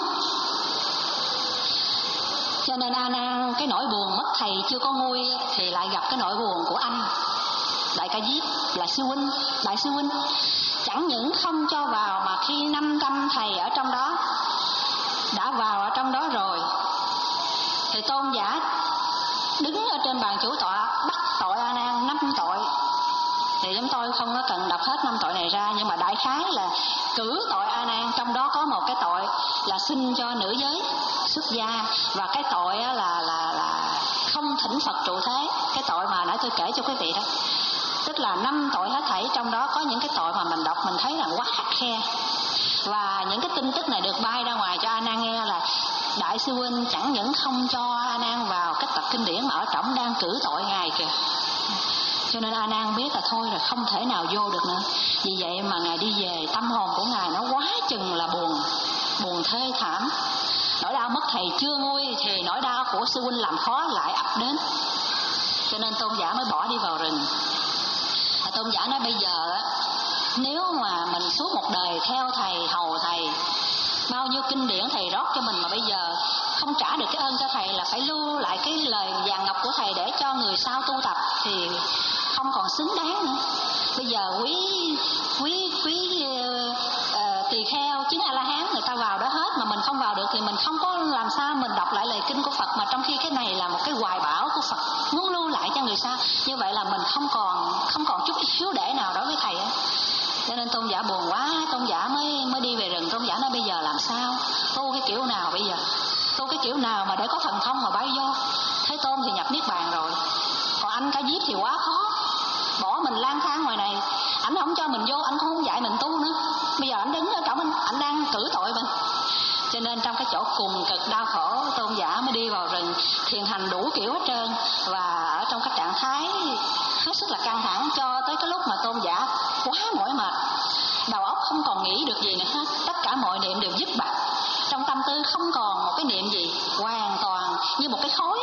Cho nên A Nan cái nỗi buồn mất thầy chưa có nguôi thì lại gặp cái nỗi buồn của anh Đại Ca Diếp là sư huynh, đại sư huynh. Chẳng những không cho vào mà khi năm trăm thầy ở trong đó đã vào ở trong đó rồi thì tôn giả đứng ở trên bàn chủ tọa bắt tội A Nan năm tội. Thì chúng tôi không có cần đọc hết năm tội này ra, nhưng mà đại khái là cử tội A Nan, trong đó có một cái tội là xin cho nữ giới xuất gia, và cái tội là là là không thỉnh Phật trụ thế, cái tội mà nãy tôi kể cho quý vị đó. Tức là năm tội hết thảy, trong đó có những cái tội mà mình đọc mình thấy là quá khắt khe. Và những cái tin tức này được bay ra ngoài cho A Nan nghe là đại sư huynh chẳng những không cho A Nan vào kết tập kinh điển mà ở trỏng đang cử tội ngài kìa. Cho nên A Nan biết là thôi rồi, không thể nào vô được nữa. Vì vậy mà ngài đi về, tâm hồn của ngài nó quá chừng là buồn, buồn thê thảm. Nỗi đau mất thầy chưa nguôi thì nỗi đau của sư huynh làm khó lại ập đến. Cho nên tôn giả mới bỏ đi vào rừng. Và tôn giả nói bây giờ nếu mà mình suốt một đời theo thầy, hầu thầy, bao nhiêu kinh điển thầy rót cho mình mà bây giờ không trả được cái ơn cho thầy, là phải lưu lại cái lời vàng ngọc của thầy để cho người sau tu tập thì không còn xứng đáng nữa. Bây giờ quý quý quý uh, tỳ kheo chứng A La Hán người ta vào đó hết mà mình không vào được thì mình không có làm sao mình đọc lại lời kinh của Phật, mà trong khi cái này là một cái hoài bão của Phật muốn lưu lại cho người sau. Như vậy là mình không còn không còn chút hiếu để nào đối với thầy ấy. Cho nên tôn giả buồn quá, tôn giả mới mới đi về rừng. Tôn giả nói bây giờ làm sao, tu cái kiểu nào bây giờ, tu cái kiểu nào mà để có thần thông mà bay vô. Thế Tôn thì nhập niết bàn rồi, còn anh Ca Diếp thì quá khó, bỏ mình lang thang ngoài này, ảnh không cho mình vô, ảnh cũng không dạy mình tu nữa. Bây giờ ảnh đứng ở cổng, ảnh đang cử tội mình. Cho nên trong cái chỗ cùng cực đau khổ, tôn giả mới đi vào rừng thiền hành đủ kiểu hết trơn, và ở trong cái trạng thái hết sức là căng thẳng cho tới cái lúc mà tôn giả quá mỏi mệt, đầu óc không còn nghĩ được gì nữa hết, tất cả mọi niệm đều dứt bặt, trong tâm tư không còn một cái niệm gì, hoàn toàn như một cái khối,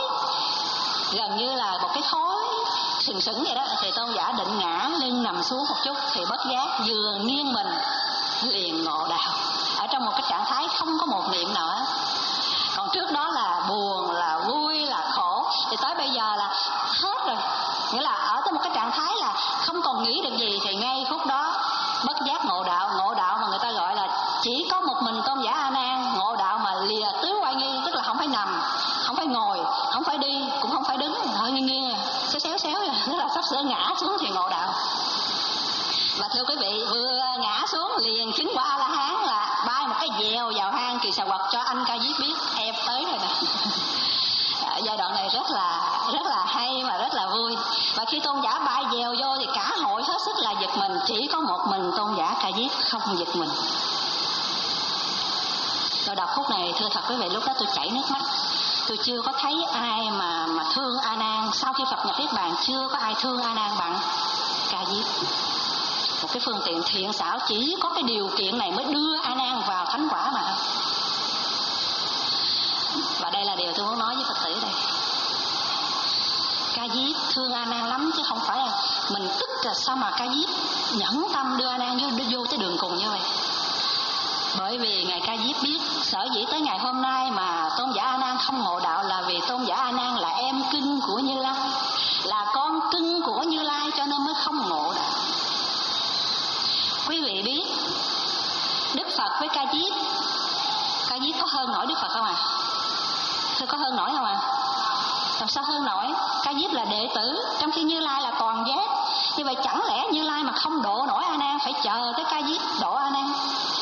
gần như là một cái khối sừng sững vậy đó. Thì tôn giả định ngã lưng nằm xuống một chút thì bất giác vừa nghiêng mình liền ngộ đạo, ở trong một cái trạng thái không có một niệm nào hết. Còn trước đó là buồn, là vui, là khổ, thì tới bây giờ là hết rồi, nghĩa là ở tới một cái trạng thái là không còn nghĩ được gì, thì ngay phút đó bất giác ngộ đạo. Ngộ đạo mà người ta gọi là chỉ có một mình tôn giả A Nan ngộ đạo mà lìa tứ oai nghi, tức là không phải nằm, không phải ngồi, không phải đi, cũng không phải đứng, hơi nghiêng nghiêng xéo xéo xéo, tức là sắp sửa ngã xuống thì ngộ đạo. Và thưa quý vị, vừa ngã xuống liền chứng quả A La Hán, là bay một cái dèo vào hang Kỳ Xà Quật cho anh Ca Diếp biết em tới rồi nè. Giai đoạn này rất là rất là hay mà rất là vui. Và khi tôn giả bay dèo vô thì cả hội hết sức là giật mình, chỉ có một mình tôn giả Ca Diếp không giật mình. Tôi đọc khúc này thưa thật quý vị, lúc đó tôi chảy nước mắt. Tôi chưa có thấy ai mà mà thương A Nan, sau khi Phật nhập niết bàn chưa có ai thương A Nan bằng Ca Diếp. Một cái phương tiện thiện xảo, chỉ có cái điều kiện này mới đưa A Nan vào thánh quả mà thôi. Và đây là điều tôi muốn nói với Phật tử đây. là sao mà Ca Diếp nhẫn tâm đưa A Nan vô, đưa vô tới đường cùng như vậy? Bởi vì ngài Ca Diếp biết sở dĩ tới ngày hôm nay mà tôn giả A Nan không ngộ đạo là vì tôn giả A Nan là em cưng của Như Lai, là con cưng của Như Lai, cho nên mới không ngộ đạo. Quý vị biết Đức Phật với Ca Diếp, Ca Diếp có hơn nổi Đức Phật không à? Thưa, có hơn nổi không à? Làm sao hơn nổi? Ca Diếp là đệ tử, trong khi Như Lai là toàn giác. Như vậy chẳng lẽ Như Lai mà không độ nổi A Nan, phải chờ tới Ca Diếp độ A Nan?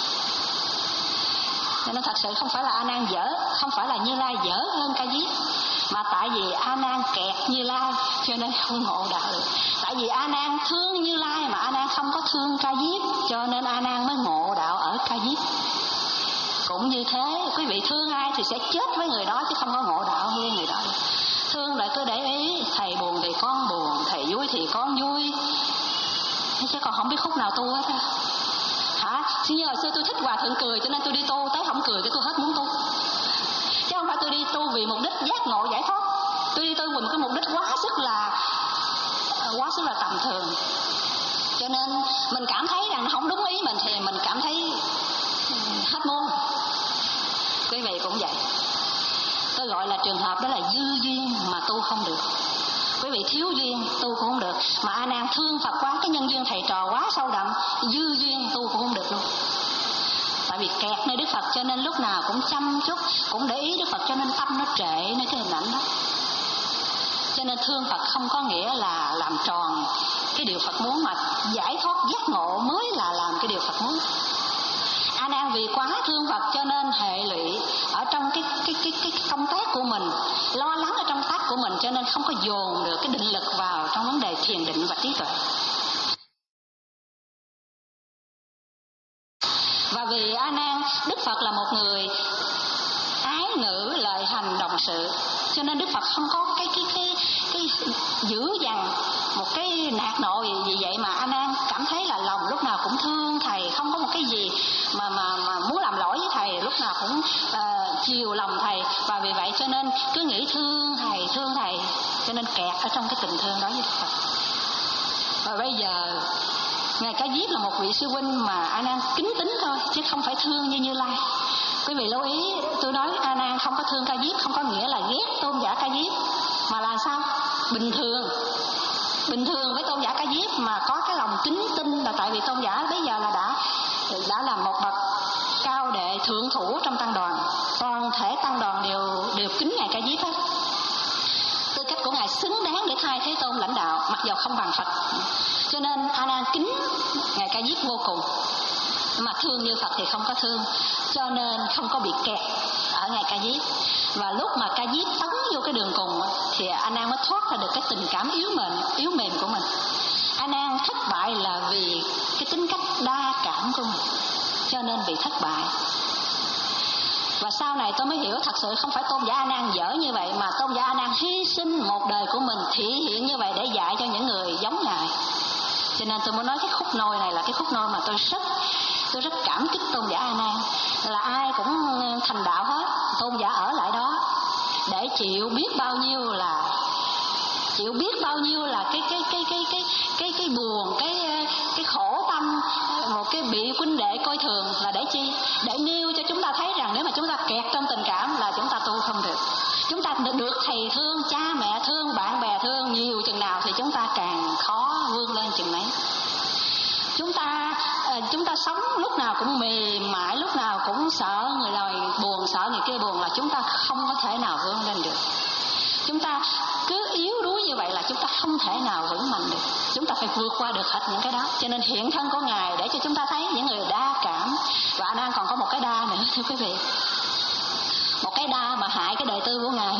Nên thật sự không phải là A Nan dở, không phải là Như Lai dở hơn Ca Diếp, mà tại vì A Nan kẹt Như Lai cho nên không ngộ đạo được. Tại vì A Nan thương Như Lai mà A Nan không có thương Ca Diếp, cho nên A Nan mới ngộ đạo ở Ca Diếp. Cũng như thế, quý vị thương ai thì sẽ chết với người đó, chứ không có ngộ đạo với người đó. Thương lại cứ để ý, thầy buồn thì con buồn, thầy vui thì con vui, chứ còn không biết khúc nào tu hết á. Hả? Chứ như hồi xưa tôi thích Hòa Thượng cười cho nên tôi đi tu, tới không cười cái tôi hết muốn tu. Chứ không phải tôi đi tu vì mục đích giác ngộ giải thoát. Tôi đi tu vì một cái mục đích quá sức là quá sức là tầm thường. Cho nên mình cảm thấy rằng nó không đúng ý mình thì mình cảm thấy hết muốn. Quý vị cũng vậy. Tôi gọi là trường hợp đó là dư duyên mà tu không được. Quý vị thiếu duyên tu cũng không được. Mà A Nan thương Phật quá, cái nhân duyên thầy trò quá sâu đậm, dư duyên tu cũng không được luôn. Tại vì kẹt nơi Đức Phật cho nên lúc nào cũng chăm chút, cũng để ý Đức Phật, cho nên tâm nó trệ nơi cái hình ảnh đó. Cho nên thương Phật không có nghĩa là làm tròn cái điều Phật muốn, mà giải thoát giác ngộ mới là làm cái điều Phật muốn. A Nan vì quá thương Phật cho nên hệ lụy ở trong cái cái cái cái công tác của mình, lo lắng ở trong tác của mình, cho nên không có dồn được cái định lực vào trong vấn đề thiền định và trí tuệ. Và vì A Nan, Đức Phật là một người ái ngữ lợi hành đồng sự, cho nên Đức Phật không có cái cái cái cái dữ dằn một cái nạt nộ gì, vì vậy mà A Nan cảm thấy là lòng lúc nào cũng thương thầy, không có một cái gì mà mà mà muốn làm lỗi với thầy, lúc nào cũng uh, chiều lòng thầy, và vì vậy cho nên cứ nghĩ thương thầy thương thầy, cho nên kẹt ở trong cái tình thương đó với Đức Phật. Và bây giờ ngài Ca Diếp là một vị sư huynh mà A Nan kính tính thôi, chứ không phải thương như Như Lai. Quý vị lưu ý, tôi nói A Nan không có thương Ca Diếp không có nghĩa là ghét tôn giả Ca Diếp, mà là sao? Bình thường, bình thường với tôn giả Ca Diếp mà có cái lòng kính tin, là tại vì tôn giả bây giờ là đã đã là một bậc cao đệ thượng thủ trong tăng đoàn, toàn thể tăng đoàn đều đều kính ngài Ca Diếp hết. Tư cách của ngài xứng đáng để thay Thế Tôn lãnh đạo, mặc dầu không bằng Phật. Cho nên A Nan kính ngài Ca Diếp vô cùng, mà thương như Phật thì không có thương, cho nên không có bị kẹt ở ngài Ca Diếp. Và lúc mà Ca Diếp tấn vô cái đường cùng thì A Nan mới thoát ra được cái tình cảm yếu mềm yếu mềm của mình. A Nan thất bại là vì cái tính cách đa cảm của mình, cho nên bị thất bại. Và sau này tôi mới hiểu thật sự không phải tôn giả A Nan dở như vậy, mà tôn giả A Nan hy sinh một đời của mình thể hiện như vậy để dạy cho những người giống ngài. Cho nên tôi muốn nói cái khúc nôi này là cái khúc nôi mà tôi rất tôi rất cảm kích tôn giả A Nan, là ai cũng thành đạo hết, tôn giả ở lại đó để chịu biết bao nhiêu là chịu biết bao nhiêu là cái cái cái cái cái cái cái buồn, cái cái khổ tâm, một cái bị huynh đệ coi thường, là để chi? Để nêu cho chúng ta thấy rằng nếu mà chúng ta kẹt trong tình cảm là chúng ta tu không được. Chúng ta được thầy thương, cha mẹ thương, bạn bè thương nhiều chừng nào thì chúng ta càng khó vươn lên chừng ấy. Chúng ta chúng ta sống lúc nào cũng mềm mại, lúc nào cũng sợ người này buồn, sợ người kia buồn, là chúng ta không có thể nào vươn lên được. Chúng ta cứ yếu đuối như vậy là chúng ta không thể nào vững mạnh được. Chúng ta phải vượt qua được hết những cái đó. Cho nên hiện thân của ngài để cho chúng ta thấy những người đa cảm. Và A Nan còn có một cái đa nữa thưa quý vị, một cái đa mà hại cái đời tư của ngài.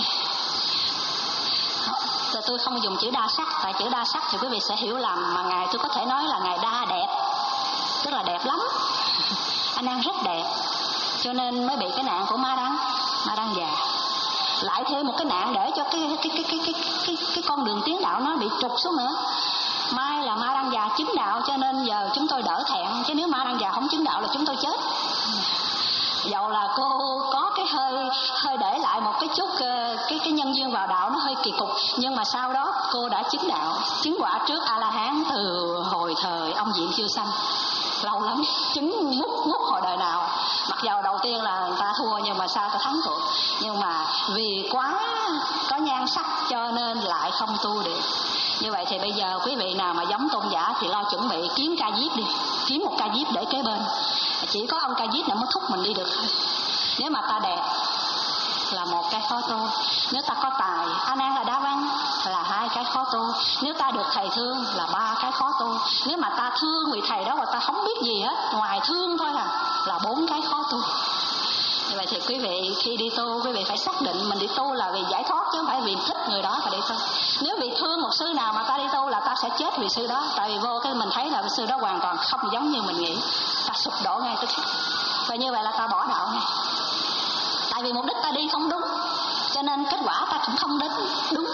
Tôi không dùng chữ đa sắc, tại chữ đa sắc thì quý vị sẽ hiểu lầm, mà ngài tôi có thể nói là ngài đa đẹp, tức là đẹp lắm. A Nan rất đẹp, cho nên mới bị cái nạn của ma đăng, ma đăng già. Lại thêm một cái nạn để cho cái cái cái cái cái cái cái con đường tiến đạo nó bị trục xuống nữa. Mai là ma đăng già chứng đạo, cho nên giờ chúng tôi đỡ thẹn, chứ nếu ma đăng già không chứng đạo là chúng tôi chết. Dẫu là cô có cái hơi hơi để lại một cái chút cái cái nhân duyên vào đạo nó hơi kỳ cục, nhưng mà sau đó cô đã chứng đạo, chứng quả trước A La Hán từ hồi thời ông Diệm chưa sanh, lâu lắm, chứng ngút ngút hồi đời nào. Mặc dầu đầu tiên là người ta thua nhưng mà sao ta thắng cuộc, nhưng mà vì quá có nhan sắc cho nên lại không tu được. Như vậy thì bây giờ quý vị nào mà giống tôn giả thì lo chuẩn bị kiếm ca diếp đi, kiếm một ca diếp để kế bên. Chỉ có ông ca diếp này mới thúc mình đi được thôi. Nếu mà ta đẹp là một cái khó tu, nếu ta có tài, A Nan là đa văn, là hai cái khó tu, nếu ta được thầy thương là ba cái khó tu, nếu mà ta thương vị thầy đó mà ta không biết gì hết ngoài thương thôi à là bốn cái khó tu. Như vậy thì quý vị khi đi tu, quý vị phải xác định mình đi tu là vì giải thoát chứ không phải vì thích người đó mà đi tu. Nếu vì thương một sư nào mà ta đi tu là ta sẽ chết vì sư đó, tại vì vô cái mình thấy là sư đó hoàn toàn không giống như mình nghĩ, ta sụp đổ ngay tức khắc. Và như vậy là ta bỏ đạo ngay, tại vì mục đích ta đi không đúng, cho nên kết quả ta cũng không đến đúng.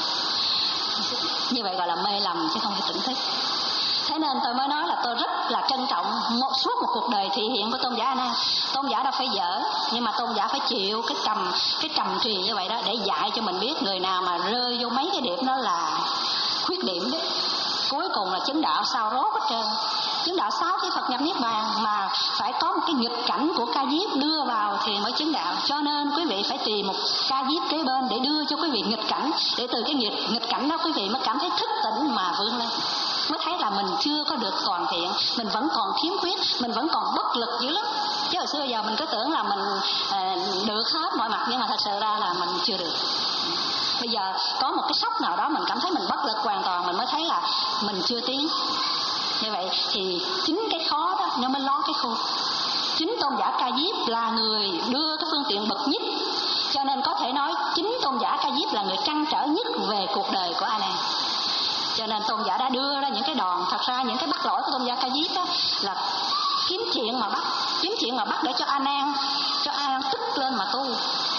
Như vậy gọi là mê lầm chứ không phải tỉnh thức. Thế nên tôi mới nói là tôi rất là trân trọng một suốt một cuộc đời thị hiện của tôn giả A Nan. Tôn giả đâu phải dở, nhưng mà tôn giả phải chịu cái trầm cái trầm trì như vậy đó để dạy cho mình biết người nào mà rơi vô mấy cái điểm đó là khuyết điểm đấy. Cuối cùng là chứng đạo sao rốt hết trơn. Chứng đạo sáu khi Phật nhập niết bàn mà phải có một cái nghịch cảnh của ca diếp đưa vào thì mới chứng đạo. Cho nên quý vị phải tìm một ca diếp kế bên để đưa cho quý vị nghịch cảnh, để từ cái nghịch nghịch cảnh đó quý vị mới cảm thấy thức tỉnh mà vươn lên, mới thấy là mình chưa có được toàn thiện, mình vẫn còn khiếm khuyết, mình vẫn còn bất lực dữ lắm. Chứ hồi xưa giờ mình cứ tưởng là mình à, được hết mọi mặt, nhưng mà thật sự ra là mình chưa được. Bây giờ có một cái sốc nào đó mình cảm thấy mình bất lực hoàn toàn, mình mới thấy là mình chưa tiến. Như vậy thì chính cái khó đó nó mới ló cái khôn. Chính tôn giả Ca Diếp là người đưa cái phương tiện bậc nhất, cho nên có thể nói chính tôn giả Ca Diếp là người trăn trở nhất về cuộc đời của A Nan. Cho nên tôn giả đã đưa ra những cái đòn. Thật ra những cái bắt lỗi của tôn giả Ca Diếp đó là kiếm chuyện mà bắt, kiếm chuyện mà bắt để cho A Nan, cho A Nan tức lên mà tu,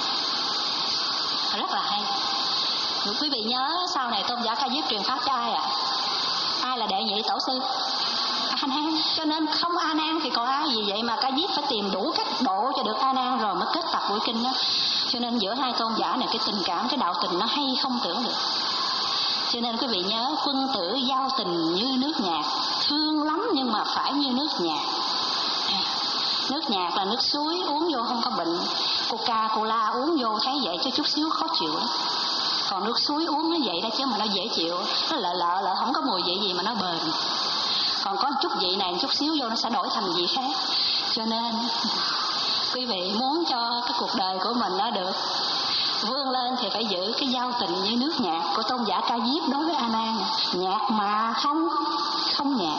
rất là hay. Quý vị nhớ sau này tôn giả Ca Diếp truyền pháp cho ai ạ? À? Ai là đệ nhị tổ sư? A Nan. Cho nên không A Nan thì còn ai. Vì vậy mà Ca Diếp phải tìm đủ cách độ cho được A Nan rồi mới kết tập buổi kinh đó. Cho nên giữa hai tôn giả này cái tình cảm, cái đạo tình nó hay không tưởng được. Cho nên quý vị nhớ quân tử giao tình như nước nhạc, thương lắm nhưng mà phải như nước nhạc. À, nước nhạc là nước suối, uống vô không có bệnh. Coca-Cola uống vô thấy vậy chứ chút xíu khó chịu lắm. Còn nước suối uống nó vậy đó chứ mà nó dễ chịu, nó lợ lợ lợ không có mùi vị gì mà nó bền. Còn có một chút vị này, một chút xíu vô nó sẽ đổi thành vị khác. Cho nên quý vị muốn cho cái cuộc đời của mình nó được vươn lên thì phải giữ cái giao tình như nước nhạc của tôn giả Ca Diếp đối với A Nan. Nhạc mà không không nhạc.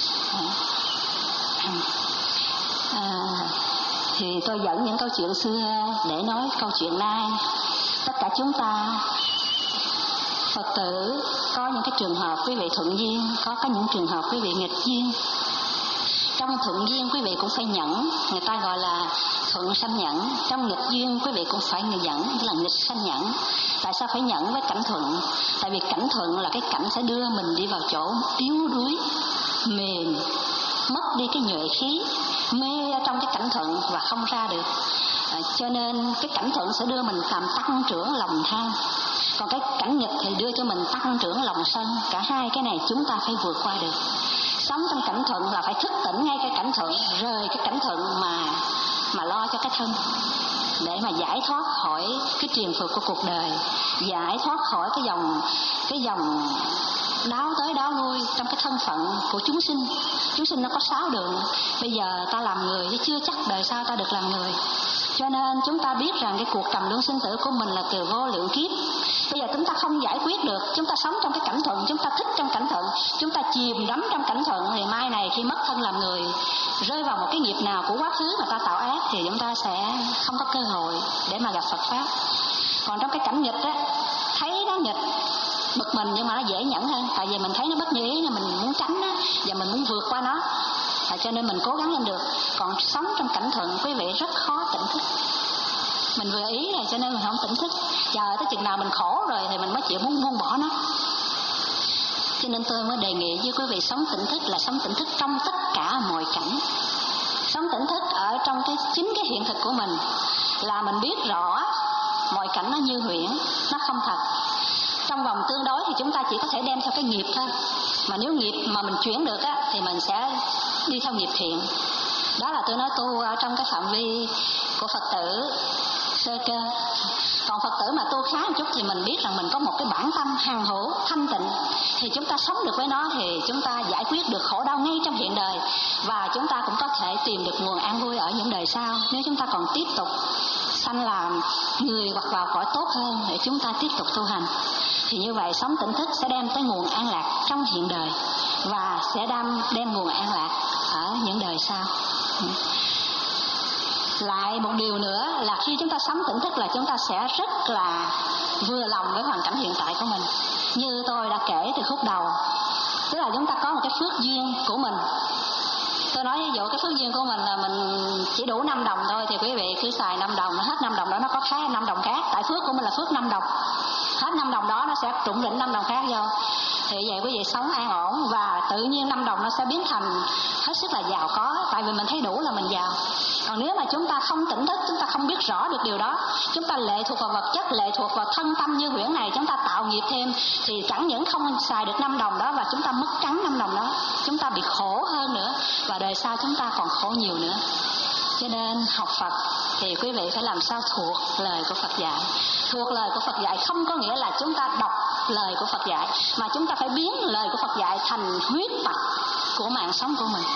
À, thì tôi dẫn những câu chuyện xưa để nói câu chuyện nay. Tất cả chúng ta Phật tử có những cái trường hợp quý vị thuận duyên, có có những trường hợp quý vị nghịch duyên. Trong thuận duyên quý vị cũng phải nhẫn, người ta gọi là thuận sanh nhẫn. Trong nghịch duyên quý vị cũng phải nhẫn, là nghịch sanh nhẫn. Tại sao phải nhẫn với cảnh thuận? Tại vì cảnh thuận là cái cảnh sẽ đưa mình đi vào chỗ yếu đuối, mềm, mất đi cái nhuệ khí, mê ở trong cái cảnh thuận và không ra được. À, cho nên cái cảnh thuận sẽ đưa mình làm tăng trưởng lòng tham, còn cái cảnh nghịch thì đưa cho mình tăng trưởng lòng sân. Cả hai cái này chúng ta phải vượt qua được. Sống trong cảnh thuận là phải thức tỉnh ngay cái cảnh thuận, rời cái cảnh thuận mà mà lo cho cái thân, để mà giải thoát khỏi cái triền phược của cuộc đời, giải thoát khỏi cái dòng cái dòng đáo tới đáo lui trong cái thân phận của chúng sinh. Chúng sinh nó có sáu đường. Bây giờ ta làm người chứ chưa chắc đời sau ta được làm người. Cho nên chúng ta biết rằng cái cuộc trầm luân sinh tử của mình là từ vô lượng kiếp. Bây giờ chúng ta không giải quyết được, chúng ta sống trong cái cảnh thuận, chúng ta thích trong cảnh thuận, chúng ta chìm đắm trong cảnh thuận, thì mai này khi mất thân làm người, rơi vào một cái nghiệp nào của quá khứ mà ta tạo ác thì chúng ta sẽ không có cơ hội để mà gặp Phật Pháp. Còn trong cái cảnh nghịch á, thấy nó nghịch bực mình nhưng mà nó dễ nhẫn hơn, tại vì mình thấy nó bất như ý nên mình muốn tránh nó và mình muốn vượt qua nó, à, cho nên mình cố gắng lên được. Còn sống trong cảnh thuận quý vị rất khó tỉnh thức. Mình vừa ý rồi cho nên mình không tỉnh thức, chờ tới chừng nào mình khổ rồi thì mình mới chịu muốn buông bỏ nó. Cho nên tôi mới đề nghị với quý vị sống tỉnh thức là sống tỉnh thức trong tất cả mọi cảnh. Sống tỉnh thức ở trong cái chính cái hiện thực của mình là mình biết rõ mọi cảnh nó như huyễn, nó không thật. Trong vòng tương đối thì chúng ta chỉ có thể đem theo cái nghiệp thôi. Mà nếu nghiệp mà mình chuyển được á, thì mình sẽ đi theo nghiệp thiện. Đó là tôi nói tu ở trong cái phạm vi của Phật tử sơ cơ. Còn Phật tử mà tu khá một chút thì mình biết rằng mình có một cái bản tâm hằng hữu, thanh tịnh, thì chúng ta sống được với nó thì chúng ta giải quyết được khổ đau ngay trong hiện đời. Và chúng ta cũng có thể tìm được nguồn an vui ở những đời sau, nếu chúng ta còn tiếp tục sanh làm người hoặc vào cõi tốt hơn để chúng ta tiếp tục tu hành. Thì như vậy sống tỉnh thức sẽ đem tới nguồn an lạc trong hiện đời và sẽ đem, đem nguồn an lạc ở những đời sau. Lại một điều nữa là khi chúng ta sống tỉnh thức là chúng ta sẽ rất là vừa lòng với hoàn cảnh hiện tại của mình. Như tôi đã kể từ khúc đầu, tức là chúng ta có một cái phước duyên của mình. Tôi nói ví dụ cái phước duyên của mình là mình chỉ đủ năm đồng thôi, thì quý vị cứ xài năm đồng, hết năm đồng đó nó có khác năm đồng khác. Tại phước của mình là phước năm đồng, hết năm đồng đó nó sẽ trụng đỉnh năm đồng khác vô. Thì vậy quý vị sống an ổn và tự nhiên năm đồng nó sẽ biến thành hết sức là giàu có, tại vì mình thấy đủ là mình giàu. Còn nếu mà chúng ta không tỉnh thức, chúng ta không biết rõ được điều đó, chúng ta lệ thuộc vào vật chất, lệ thuộc vào thân tâm như huyễn này, chúng ta tạo nghiệp thêm, thì chẳng những không xài được năm đồng đó và chúng ta mất trắng năm đồng đó, chúng ta bị khổ hơn nữa, và đời sau chúng ta còn khổ nhiều nữa. Cho nên học Phật thì quý vị phải làm sao thuộc lời của Phật dạy. Thuộc lời của Phật dạy không có nghĩa là chúng ta đọc lời của Phật dạy, mà chúng ta phải biến lời của Phật dạy thành huyết mạch của mạng sống của mình.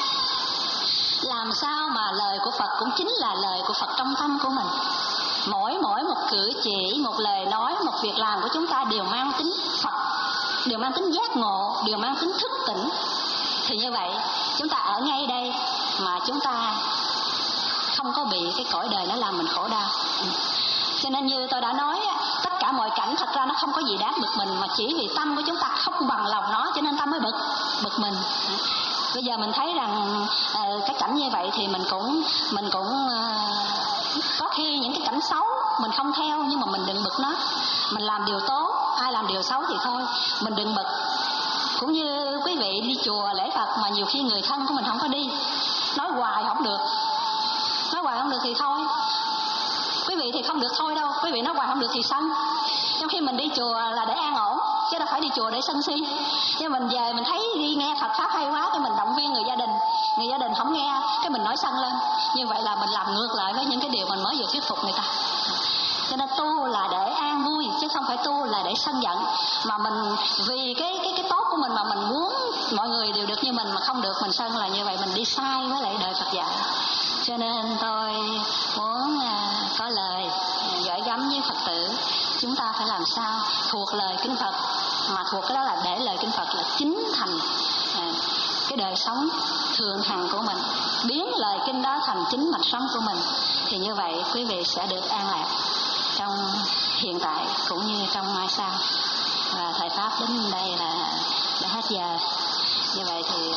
Làm sao mà lời của Phật cũng chính là lời của Phật trong tâm của mình. Mỗi mỗi một cử chỉ, một lời nói, một việc làm của chúng ta đều mang tính Phật, đều mang tính giác ngộ, đều mang tính thức tỉnh. Thì như vậy chúng ta ở ngay đây mà chúng ta không có bị cái cõi đời nó làm mình khổ đau. Cho nên như tôi đã nói, tất cả mọi cảnh thật ra nó không có gì đáng bực mình, mà chỉ vì tâm của chúng ta không bằng lòng nó, cho nên tâm mới bực bực mình. Bây giờ mình thấy rằng uh, cái cảnh như vậy thì mình cũng mình cũng uh, có khi những cái cảnh xấu mình không theo, nhưng mà mình đừng bực nó. Mình làm điều tốt, ai làm điều xấu thì thôi, mình đừng bực. Cũng như quý vị đi chùa lễ Phật mà nhiều khi người thân của mình không có đi, nói hoài không được, nói hoài không được thì thôi. Quý vị thì không được thôi đâu, quý vị nói hoài không được thì sân. Trong khi mình đi chùa là để an ổn, chứ đâu phải đi chùa để sân si. Nhưng mình về mình thấy đi nghe Phật Pháp hay quá, cái mình động viên người gia đình, người gia đình không nghe, cái mình nói sân lên. Như vậy là mình làm ngược lại với những cái điều mình mới vừa thuyết phục người ta. Cho nên tu là để an vui, chứ không phải tu là để sân giận. Mà mình vì cái cái cái tốt của mình mà mình muốn mọi người đều được như mình, mà không được mình sân, là như vậy mình đi sai với lại đời Phật dạy. Cho nên tôi muốn uh, có lời gửi gắm với Phật tử, chúng ta phải làm sao thuộc lời kinh Phật, mà thuộc cái đó là để lời kinh Phật là chính thành uh, cái đời sống thường hằng của mình, biến lời kinh đó thành chính mạch sống của mình. Thì như vậy quý vị sẽ được an lạc trong hiện tại cũng như trong mai sau. Và thời Pháp đến đây là đã hết giờ. Như vậy thì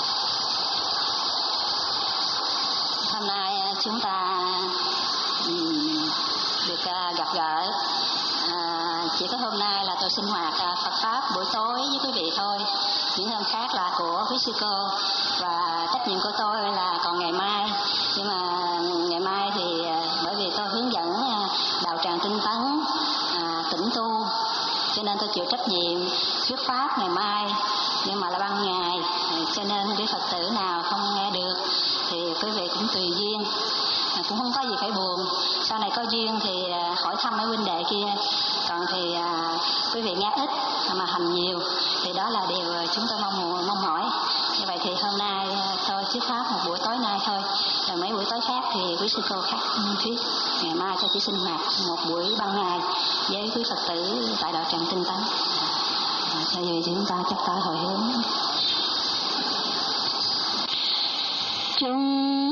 hôm nay chúng ta được gặp gỡ. À, chỉ có hôm nay là tôi sinh hoạt Phật Pháp buổi tối với quý vị thôi. Những hôm khác là của quý sư cô, và trách nhiệm của tôi là còn ngày mai. Nhưng mà ngày mai thì bởi vì tôi hướng dẫn đạo tràng tinh tấn, à, tĩnh tu, cho nên tôi chịu trách nhiệm thuyết pháp ngày mai, nhưng mà là ban ngày, cho nên quý Phật tử nào không nghe được thì quý vị cũng tùy duyên, à, cũng không có gì phải buồn. Sau này có duyên thì à, hỏi thăm mấy huynh đệ kia. Còn thì à, quý vị nghe ít mà hành nhiều, thì đó là điều chúng tôi mong mong mỏi. Như vậy thì hôm nay tôi thuyết pháp một buổi tối nay thôi, rồi mấy buổi tối khác thì quý sư cô khác thuyết. Ngày mai tôi chỉ sinh hoạt một buổi ban ngày với quý Phật tử tại đạo tràng tinh tấn. Cho nên chúng ta chắp tay hồi hướng. Chúng